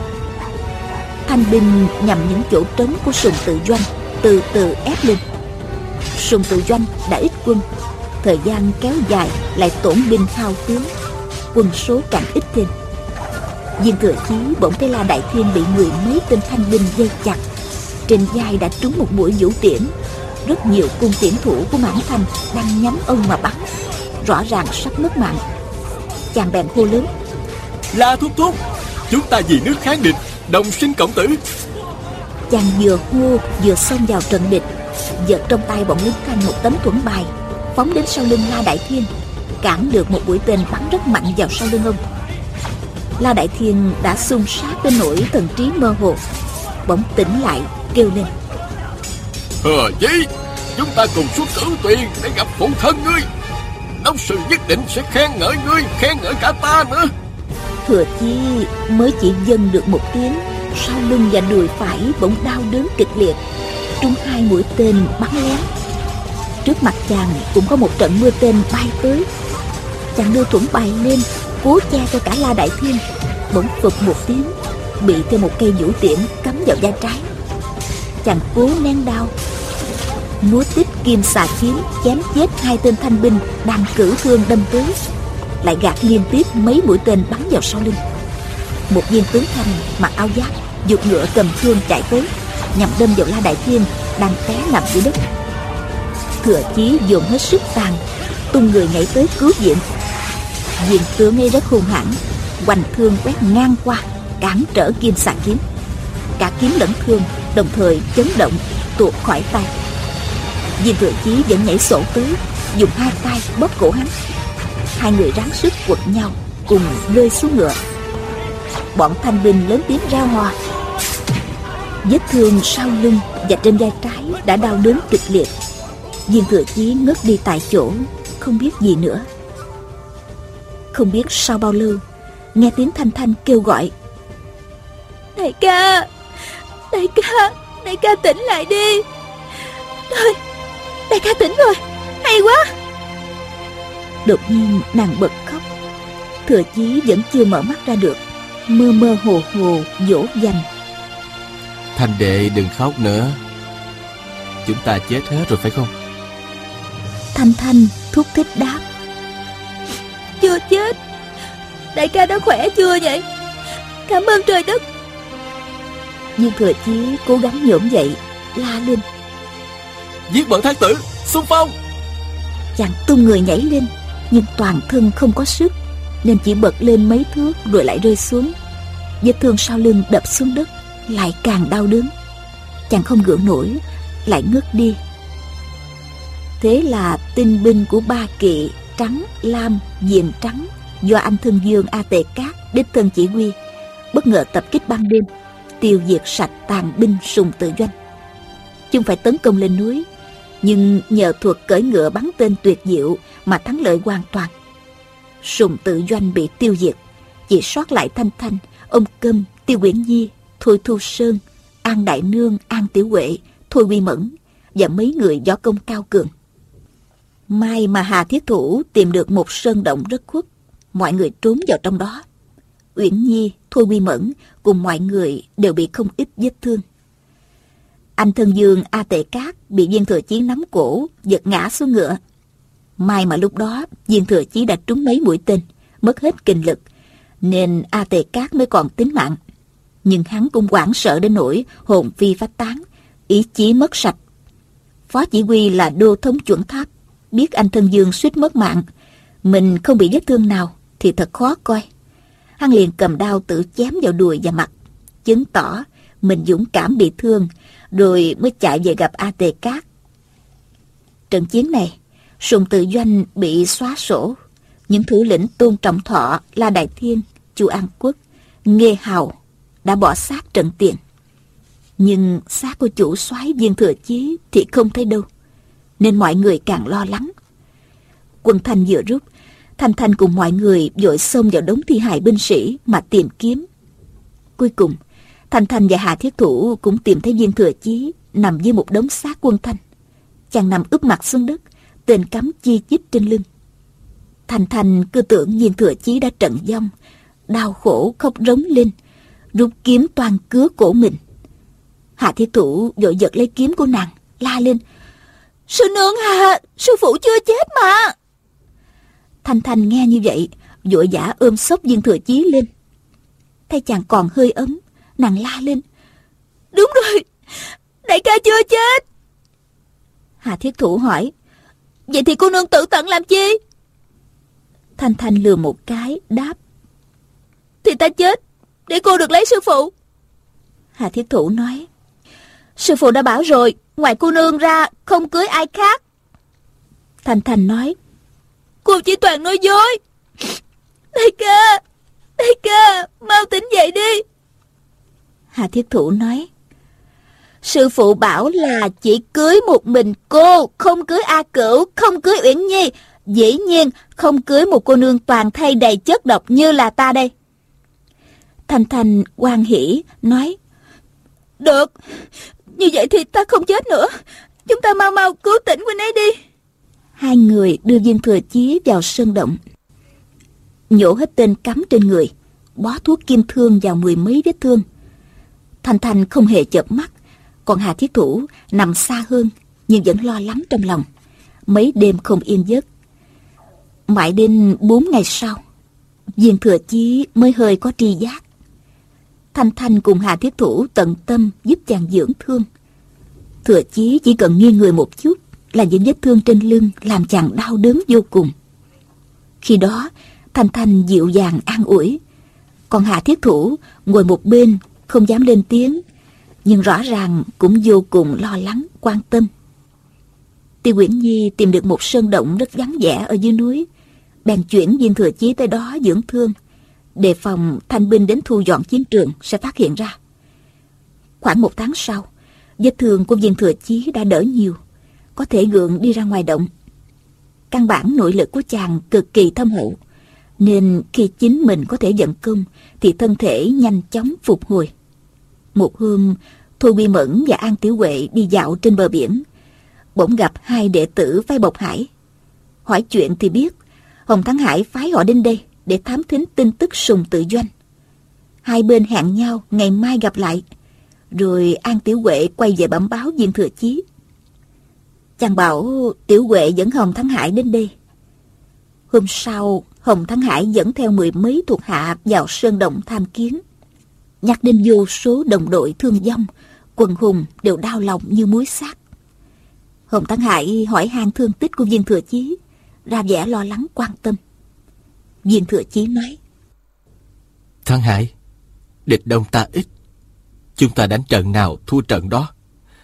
Thanh binh nhằm những chỗ trống của Sùng Tự Doanh từ từ ép lên. Sùng Tự Doanh đã ít quân, thời gian kéo dài lại tổn binh hao tướng, quân số càng ít thêm. Viên Thừa Chí bỗng thấy La Đại Thiên bị 10 mấy tên thanh binh dây chặt, trên vai đã trúng một mũi vũ tiễn. Rất nhiều cung tiễn thủ của Mãn Thanh đang nhắm ông mà bắn, rõ ràng sắp mất mạng. Chàng bèn hô lớn: "La thúc thúc, chúng ta vì nước kháng địch, đồng sinh cộng tử." Chàng vừa hô vừa xông vào trận địch, giật trong tay bọn lính Thanh một tấm thuẫn bài, phóng đến sau lưng La Đại Thiên, cản được một mũi tên bắn rất mạnh vào sau lưng ông. La Đại Thiên đã xung sát đến nỗi thần trí mơ hồ, bỗng tỉnh lại kêu lên: "Hờ Chí, chúng ta cùng xuất cửu tuyền để gặp phụ thân ngươi. Đốc sư nhất định sẽ khen ngợi ngươi, khen ngợi cả ta nữa." Thừa Chí mới chỉ dâng được một tiếng, sau lưng và đùi phải bỗng đau đớn kịch liệt, trúng 2 mũi tên bắn lén. Trước mặt chàng cũng có một trận mưa tên bay tới. Chàng đưa thuẫn bài lên, cố che cho cả La Đại Thiên, bỗng phụt một tiếng, bị thêm một cây vũ tiễn cắm vào vai trái. Chàng cố nén đau, múa tích kim xà kiếm chém chết 2 tên thanh binh đang cử thương đâm tới, lại gạt liên tiếp mấy mũi tên bắn vào sau lưng. Một viên tướng Thanh mặc áo giáp giục ngựa cầm thương chạy tới, nhằm đâm vào La Đại Thiên đang té nằm dưới đất. Thừa Chí dồn hết sức tàn, tung người nhảy tới cứu viện. Viên tướng ấy rất hung hãn, hoành thương quét ngang qua, cản trở kim xà kiếm. Cả kiếm lẫn thương đồng thời chấn động, tuột khỏi tay. Viên Thừa Chí vẫn nhảy sổ tới, dùng 2 tay bóp cổ hắn. Hai người ráng sức quật nhau, cùng rơi xuống ngựa. Bọn thanh binh lớn tiếng reo hò. Vết thương sau lưng và trên vai trái đã đau đớn kịch liệt. Viên Thừa Chí ngất đi tại chỗ, không biết gì nữa. Không biết sau bao lâu, nghe tiếng Thanh Thanh kêu gọi: "Đại ca, đại ca, đại ca tỉnh lại đi. Trời, đại ca tỉnh rồi, hay quá." Đột nhiên nàng bật khóc. Thừa Chí vẫn chưa mở mắt ra được, mơ mơ hồ hồ dỗ dành: "Thanh đệ đừng khóc nữa, chúng ta chết hết rồi phải không?" Thanh Thanh thúc thích đáp: "Chưa chết. Đại ca đã khỏe chưa vậy? Cảm ơn trời đất." Nhưng Thừa Chí cố gắng nhổm dậy, la lên: "Giết bọn thác tử, xung phong!" Chàng tung người nhảy lên, nhưng toàn thân không có sức, nên chỉ bật lên mấy thước rồi lại rơi xuống. Vết thương sau lưng đập xuống đất, lại càng đau đớn. Chàng không gượng nổi, lại ngất đi. Thế là tinh binh của Ba Kỵ, Trắng, Lam, Diệm Trắng do anh Thân Dương A Tề Cát đích thân chỉ huy, bất ngờ tập kích ban đêm, tiêu diệt sạch tàn binh Sùng Tự Doanh. Chúng phải tấn công lên núi, nhưng nhờ thuật cưỡi ngựa bắn tên tuyệt diệu mà thắng lợi hoàn toàn. Sùng Tự Doanh bị tiêu diệt, chỉ sót lại Thanh Thanh, ông Câm, Tiêu Uyển Nhi, Thôi Thu Sơn, An Đại Nương, An Tiểu Huệ, Thôi Quy Mẫn và mấy người võ công cao cường. May mà Hà Thiết Thủ tìm được một sơn động rất khuất, mọi người trốn vào trong đó. Uyển Nhi, Thôi Quy Mẫn cùng mọi người đều bị không ít vết thương. Anh thân Dương A Tệ Cát bị Viên Thừa Chí nắm cổ, giật ngã xuống ngựa. May mà lúc đó Viên Thừa Chí đã trúng mấy mũi tên, mất hết kinh lực, nên A Tệ Cát mới còn tính mạng. Nhưng hắn cũng hoảng sợ đến nỗi hồn phi phách tán, ý chí mất sạch. Phó chỉ huy là Đô Thống Chuẩn Tháp biết anh thân Dương suýt mất mạng, mình không bị vết thương nào thì thật khó coi. Hắn liền cầm đao tự chém vào đùi và mặt, chứng tỏ mình dũng cảm bị thương, rồi mới chạy về gặp A Tề Cát. Trận chiến này, Sùng Tự Doanh bị xóa sổ. Những thủ lĩnh Tôn Trọng Thọ, La Đại Thiên, Chu An Quốc, Nghê Hào đã bỏ xác trận tiền. Nhưng xác của chủ soái Viên Thừa Chí thì không thấy đâu, nên mọi người càng lo lắng. Quân Thanh vừa rút, Thanh Thanh cùng mọi người vội xông vào đống thi hài binh sĩ mà tìm kiếm. Cuối cùng, Thanh Thanh và Hà Thiết Thủ cũng tìm thấy Viên Thừa Chí nằm dưới một đống xác Quân Thanh. Chàng nằm úp mặt xuống đất, tên cắm chi chít trên lưng. Thanh Thanh cứ tưởng Viên Thừa Chí đã trận vong, đau khổ khóc rống lên, rút kiếm toan cứa cổ mình. Hà Thiết Thủ vội giật lấy kiếm của nàng, la lên: "Sư nương Hà, sư phụ chưa chết mà!" Thanh Thanh nghe như vậy, vội vã ôm xốc Viên Thừa Chí lên. Thấy chàng còn hơi ấm, nàng la lên: "Đúng rồi, đại ca chưa chết." Hà Thiết Thủ hỏi: "Vậy thì cô nương tự tận làm chi?" Thanh Thanh lừa một cái, đáp: "Thì ta chết để cô được lấy sư phụ." Hà Thiết Thủ nói: "Sư phụ đã bảo rồi, ngoài cô nương ra không cưới ai khác." Thanh Thanh nói: "Cô chỉ toàn nói dối." Đại ca, mau tỉnh dậy đi." Hà Thiết Thủ nói: "Sư phụ bảo là chỉ cưới một mình cô, không cưới A Cửu, không cưới Uyển Nhi, dĩ nhiên không cưới một cô nương toàn thay đầy chất độc như là ta đây." Thanh Thanh hoan hỉ nói: "Được, như vậy thì ta không chết nữa. Chúng ta mau mau cứu tỉnh huynh ấy đi." Hai người đưa Viên Thừa Chí vào sơn động, nhổ hết tên cắm trên người, bó thuốc kim thương vào 10 mấy vết thương. Thanh Thanh không hề chợp mắt, còn Hà Thiết Thủ nằm xa hơn nhưng vẫn lo lắng trong lòng, mấy đêm không yên giấc. Mãi đến 4 ngày sau, Viên Thừa Chí mới hơi có tri giác. Thanh Thanh cùng Hà Thiết Thủ tận tâm giúp chàng dưỡng thương. Thừa Chí chỉ cần nghiêng người một chút là những vết thương trên lưng làm chàng đau đớn vô cùng. Khi đó, Thanh Thanh dịu dàng an ủi, còn Hà Thiết Thủ ngồi một bên không dám lên tiếng, nhưng rõ ràng cũng vô cùng lo lắng quan tâm. Tiêu Uyển Nhi tìm được một sơn động rất vắng vẻ ở dưới núi, bèn chuyển Viên Thừa Chí tới đó dưỡng thương, đề phòng thanh binh đến thu dọn chiến trường sẽ phát hiện ra. Khoảng 1 tháng sau, vết thương của Viên Thừa Chí đã đỡ nhiều, có thể gượng đi ra ngoài động. Căn bản nội lực của chàng cực kỳ thâm hậu, nên khi chính mình có thể vận công thì thân thể nhanh chóng phục hồi. Một hôm, Thôi Quy Mẫn và An Tiểu Huệ đi dạo trên bờ biển, bỗng gặp 2 đệ tử phái Bộc Hải. Hỏi chuyện thì biết Hồng Thắng Hải phái họ đến đây để thám thính tin tức Sùng Tự Doanh. Hai bên hẹn nhau ngày mai gặp lại, rồi An Tiểu Huệ quay về bẩm báo Viên Thừa Chí. Chàng bảo Tiểu Huệ dẫn Hồng Thắng Hải đến đây. Hôm sau, Hồng Thắng Hải dẫn theo 10 mấy thuộc hạ vào sơn động tham kiến. Nhắc đến vô số đồng đội thương vong, quần hùng đều đau lòng như muối xác. Hồng Thắng Hải hỏi han thương tích của Viên Thừa Chí, ra vẻ lo lắng quan tâm. Viên Thừa Chí nói: "Thắng Hải, địch đông ta ít, chúng ta đánh trận nào thua trận đó.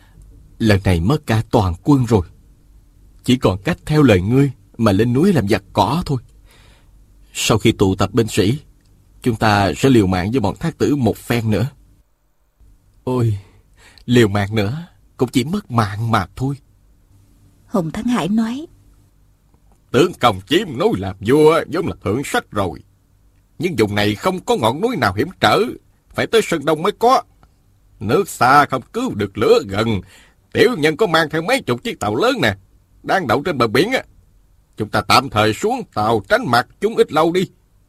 Lần này mất cả toàn quân rồi, chỉ còn cách theo lời ngươi mà lên núi làm giặc cỏ thôi. Sau khi tụ tập binh sĩ, chúng ta sẽ liều mạng với bọn thác tử một phen nữa." "Ôi, liều mạng nữa cũng chỉ mất mạng mà thôi." Hồng Thắng Hải nói: "Tướng công chiếm núi làm vua vốn là thượng sách rồi, nhưng vùng này không có ngọn núi nào hiểm trở, phải tới Sơn Đông mới có. Nước xa không cứu được lửa gần. Tiểu nhân có mang theo mấy chục chiếc tàu lớn nè, đang đậu trên bờ biển á. Chúng ta tạm thời xuống tàu tránh mặt chúng ít lâu đi,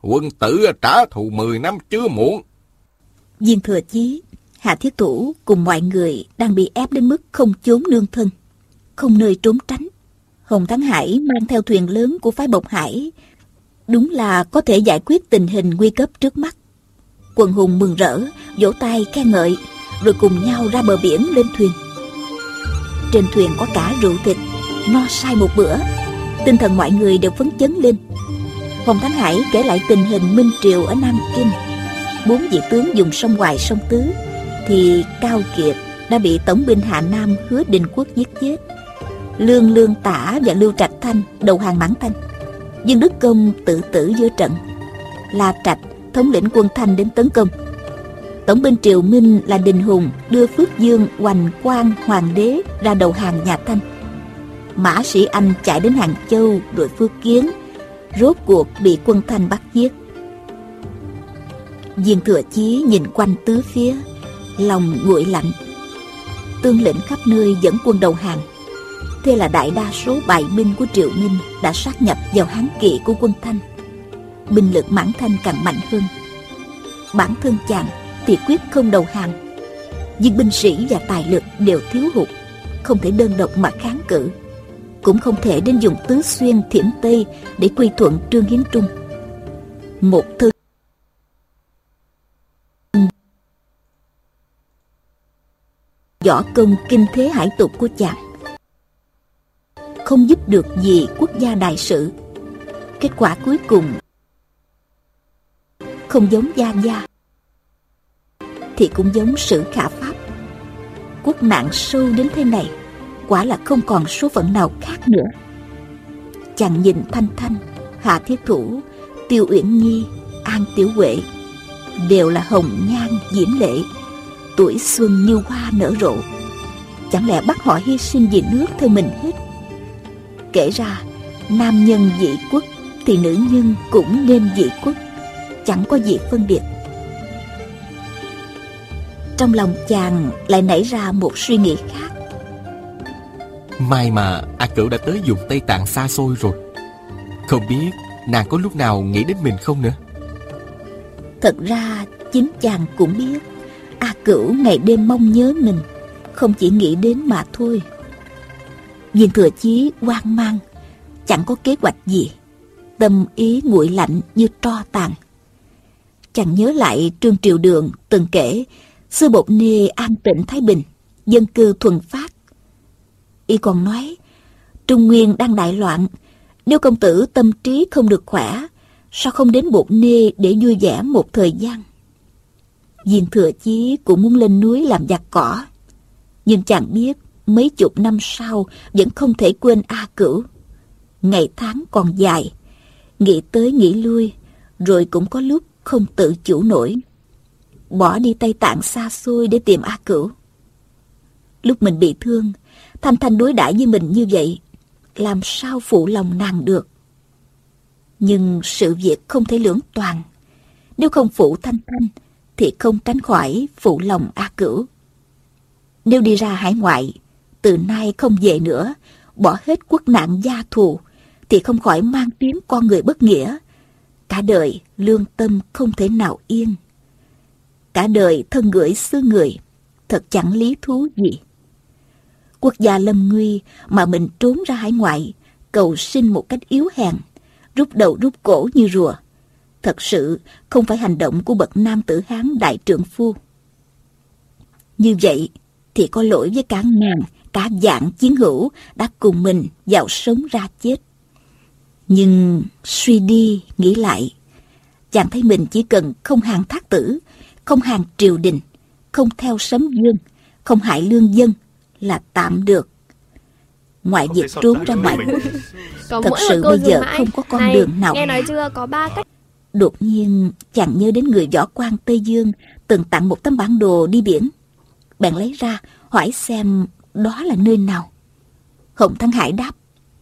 quân tử trả thù 10 năm chưa muộn. Viên Thừa Chí, Hạ Thiết Thủ cùng mọi người đang bị ép đến mức không chốn nương thân, không nơi trốn tránh. Hồng Thắng Hải mang theo thuyền lớn của phái Bộc Hải, đúng là có thể giải quyết tình hình nguy cấp trước mắt. Quần hùng mừng rỡ, vỗ tay khen ngợi, rồi cùng nhau ra bờ biển lên thuyền. Trên thuyền có cả rượu thịt, no say một bữa, tinh thần mọi người đều phấn chấn lên. Hồng Thắng Hải kể lại tình hình Minh Triều ở Nam Kinh. 4 vị tướng dùng sông Hoài sông Tứ, thì Cao Kiệt đã bị tổng binh Hà Nam Hứa Định Quốc giết chết. Lương Lương Tả và Lưu Trạch Thanh đầu hàng Mãn Thanh. Dương Đức Công tự tử giữa trận. La Trạch thống lĩnh quân Thanh đến tấn công. Tổng binh Triều Minh là Đình Hùng đưa Phước Dương, Hoành Quang Hoàng đế ra đầu hàng nhà Thanh. Mã Sĩ Anh chạy đến Hàng Châu rồi Phước Kiến, rốt cuộc bị quân Thanh bắt giết. Viên Thừa Chí nhìn quanh tứ phía, lòng nguội lạnh. Tướng lĩnh khắp nơi dẫn quân đầu hàng. Thế là đại đa số bại binh của Triệu Minh đã sát nhập vào Hán Kỵ của quân Thanh. Binh lực Mãn Thanh càng mạnh hơn. Bản thân chàng thì quyết không đầu hàng, nhưng binh sĩ và tài lực đều thiếu hụt, không thể đơn độc mà kháng cự, cũng không thể đến dùng Tứ Xuyên Thiểm Tây để quy thuận Trương Hiến Trung. Một thư võ công kinh thế hải tục của chàng không giúp được gì quốc gia đại sự. Kết quả cuối cùng không giống Gia Gia thì cũng giống Sử Khả Pháp. Quốc nạn sâu đến thế này, quả là không còn số phận nào khác nữa. Chàng nhìn Thanh Thanh, Hạ Thiết Thủ, Tiêu Uyển Nhi, An Tiểu Huệ đều là hồng nhan diễm lệ, tuổi xuân như hoa nở rộ. Chẳng lẽ bắt họ hy sinh vì nước theo mình hết? Kể ra, nam nhân dị quốc thì nữ nhân cũng nên dị quốc, chẳng có gì phân biệt. Trong lòng chàng lại nảy ra một suy nghĩ khác. May mà A Cửu đã tới vùng Tây Tạng xa xôi rồi. Không biết nàng có lúc nào nghĩ đến mình không nữa. Thật ra chính chàng cũng biết A Cửu ngày đêm mong nhớ mình, không chỉ nghĩ đến mà thôi. Viên Thừa Chí hoang mang, chẳng có kế hoạch gì, tâm ý nguội lạnh như tro tàn. Chàng nhớ lại Trương Triều Đường từng kể xưa Bột Nê an tịnh thái bình, dân cư thuần phát. Y còn nói Trung Nguyên đang đại loạn, nếu công tử tâm trí không được khỏe, sao không đến Bột Nê để vui vẻ một thời gian. Viên Thừa Chí cũng muốn lên núi làm giặt cỏ, nhưng chàng biết mấy chục năm sau vẫn không thể quên A Cửu. Ngày tháng còn dài, nghĩ tới nghĩ lui, rồi cũng có lúc không tự chủ nổi, bỏ đi Tây Tạng xa xôi để tìm A Cửu. Lúc mình bị thương, Thanh Thanh đối đãi với mình như vậy, làm sao phụ lòng nàng được. Nhưng sự việc không thể lưỡng toàn, nếu không phụ Thanh Thanh thì không tránh khỏi phụ lòng A Cửu. Nếu đi ra hải ngoại, từ nay không về nữa, bỏ hết quốc nạn gia thù, thì không khỏi mang tiếng con người bất nghĩa. Cả đời lương tâm không thể nào yên. Cả đời thân gửi xứ người, thật chẳng lý thú gì. Quốc gia lâm nguy mà mình trốn ra hải ngoại, cầu sinh một cách yếu hèn, rút đầu rút cổ như rùa, thật sự không phải hành động của bậc nam tử Hán đại trượng phu. Như vậy thì có lỗi với cả ngàn, cả vạn chiến hữu đã cùng mình vào sống ra chết. Nhưng suy đi nghĩ lại, chàng thấy mình chỉ cần không hàng thác tử, không hàng triều đình, không theo sấm dương, không hại lương dân là tạm được. Ngoài việc trốn ra ngoại quốc, thật sự bây giờ không có con đường nào. Nghe nói chưa, có 3 cách. Đột nhiên chàng nhớ đến người võ quan Tây Dương từng tặng một tấm bản đồ đi biển. Bèn lấy ra hỏi xem đó là nơi nào. Hồng Thắng Hải đáp: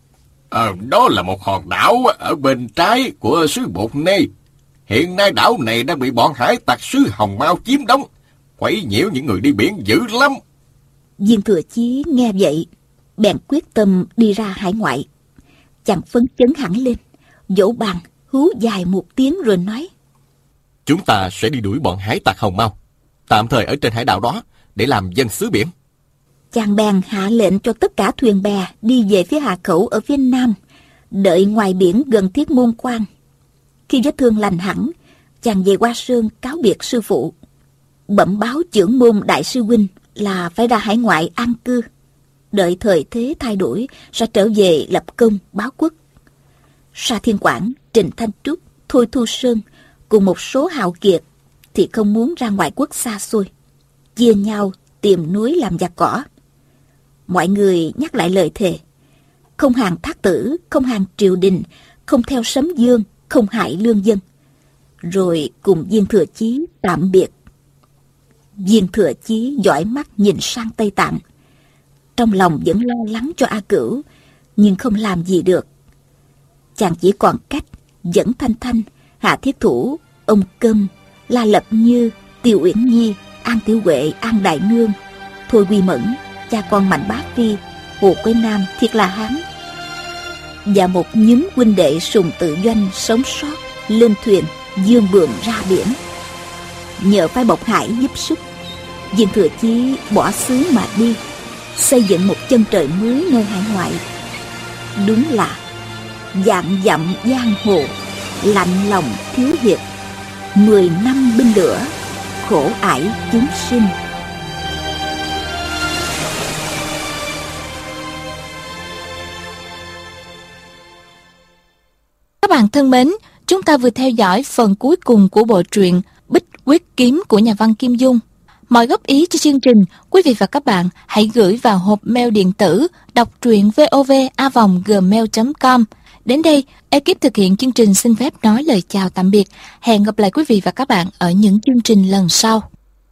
Đó là một hòn đảo ở bên trái của xứ Bột Nê. Hiện nay đảo này đang bị bọn hải tặc xứ Hồng Mao chiếm đóng, quấy nhiễu những người đi biển dữ lắm. Viên Thừa Chí nghe vậy, bèn quyết tâm đi ra hải ngoại. Chàng phấn chấn hẳn lên, vỗ bàn hú dài một tiếng rồi nói: Chúng ta sẽ đi đuổi bọn hải tặc Hồng Mao, tạm thời ở trên hải đảo đó để làm dân xứ biển. Chàng bèn hạ lệnh cho tất cả thuyền bè đi về phía hạ khẩu ở phía nam, đợi ngoài biển gần Thiết Môn Quan. Khi vết thương lành hẳn, chàng về Hoa Sơn cáo biệt sư phụ, bẩm báo trưởng môn đại sư huynh là phải ra hải ngoại an cư, đợi thời thế thay đổi sẽ trở về lập công báo quốc. Sa Thiên Quảng, Trịnh Thanh Trúc, Thôi Thu Sơn cùng một số hào kiệt thì không muốn ra ngoại quốc xa xôi, chia nhau tìm núi làm giặc cỏ. Mọi người nhắc lại lời thề: không hàng thác tử, không hàng triều đình, không theo sấm dương, không hại lương dân. Rồi cùng Viên Thừa Chí tạm biệt. Viên Thừa Chí dõi mắt nhìn sang Tây Tạng, trong lòng vẫn lo lắng cho A Cửu, nhưng không làm gì được. Chàng chỉ còn cách dẫn Thanh Thanh, Hạ Thiết Thủ, ông Câm, La Lập Như, Tiêu Uyển Nhi, An Tiểu Huệ, An Đại Nương, Thôi Quy Mẫn, cha con Mạnh Bá Phi, Hồ Quế Nam, Thiệt La Hán và một nhóm huynh đệ Sùng Tự Doanh sống sót lên thuyền dương bườm ra biển. Nhờ phái Bộc Hải giúp sức, Viên Thừa Chí bỏ xứ mà đi, xây dựng một chân trời mới nơi hải ngoại. Đúng là vạn dặm giang hồ, lạnh lòng thiếu hiệp, 10 năm binh lửa, khổ ải chúng sinh. Các bạn thân mến, chúng ta vừa theo dõi phần cuối cùng của bộ truyện Bích Quyết Kiếm của nhà văn Kim Dung. Mọi góp ý cho chương trình, quý vị và các bạn hãy gửi vào hộp mail điện tử đoctruyện@gmail.com. Đến đây, ekip thực hiện chương trình xin phép nói lời chào tạm biệt. Hẹn gặp lại quý vị và các bạn ở những chương trình lần sau.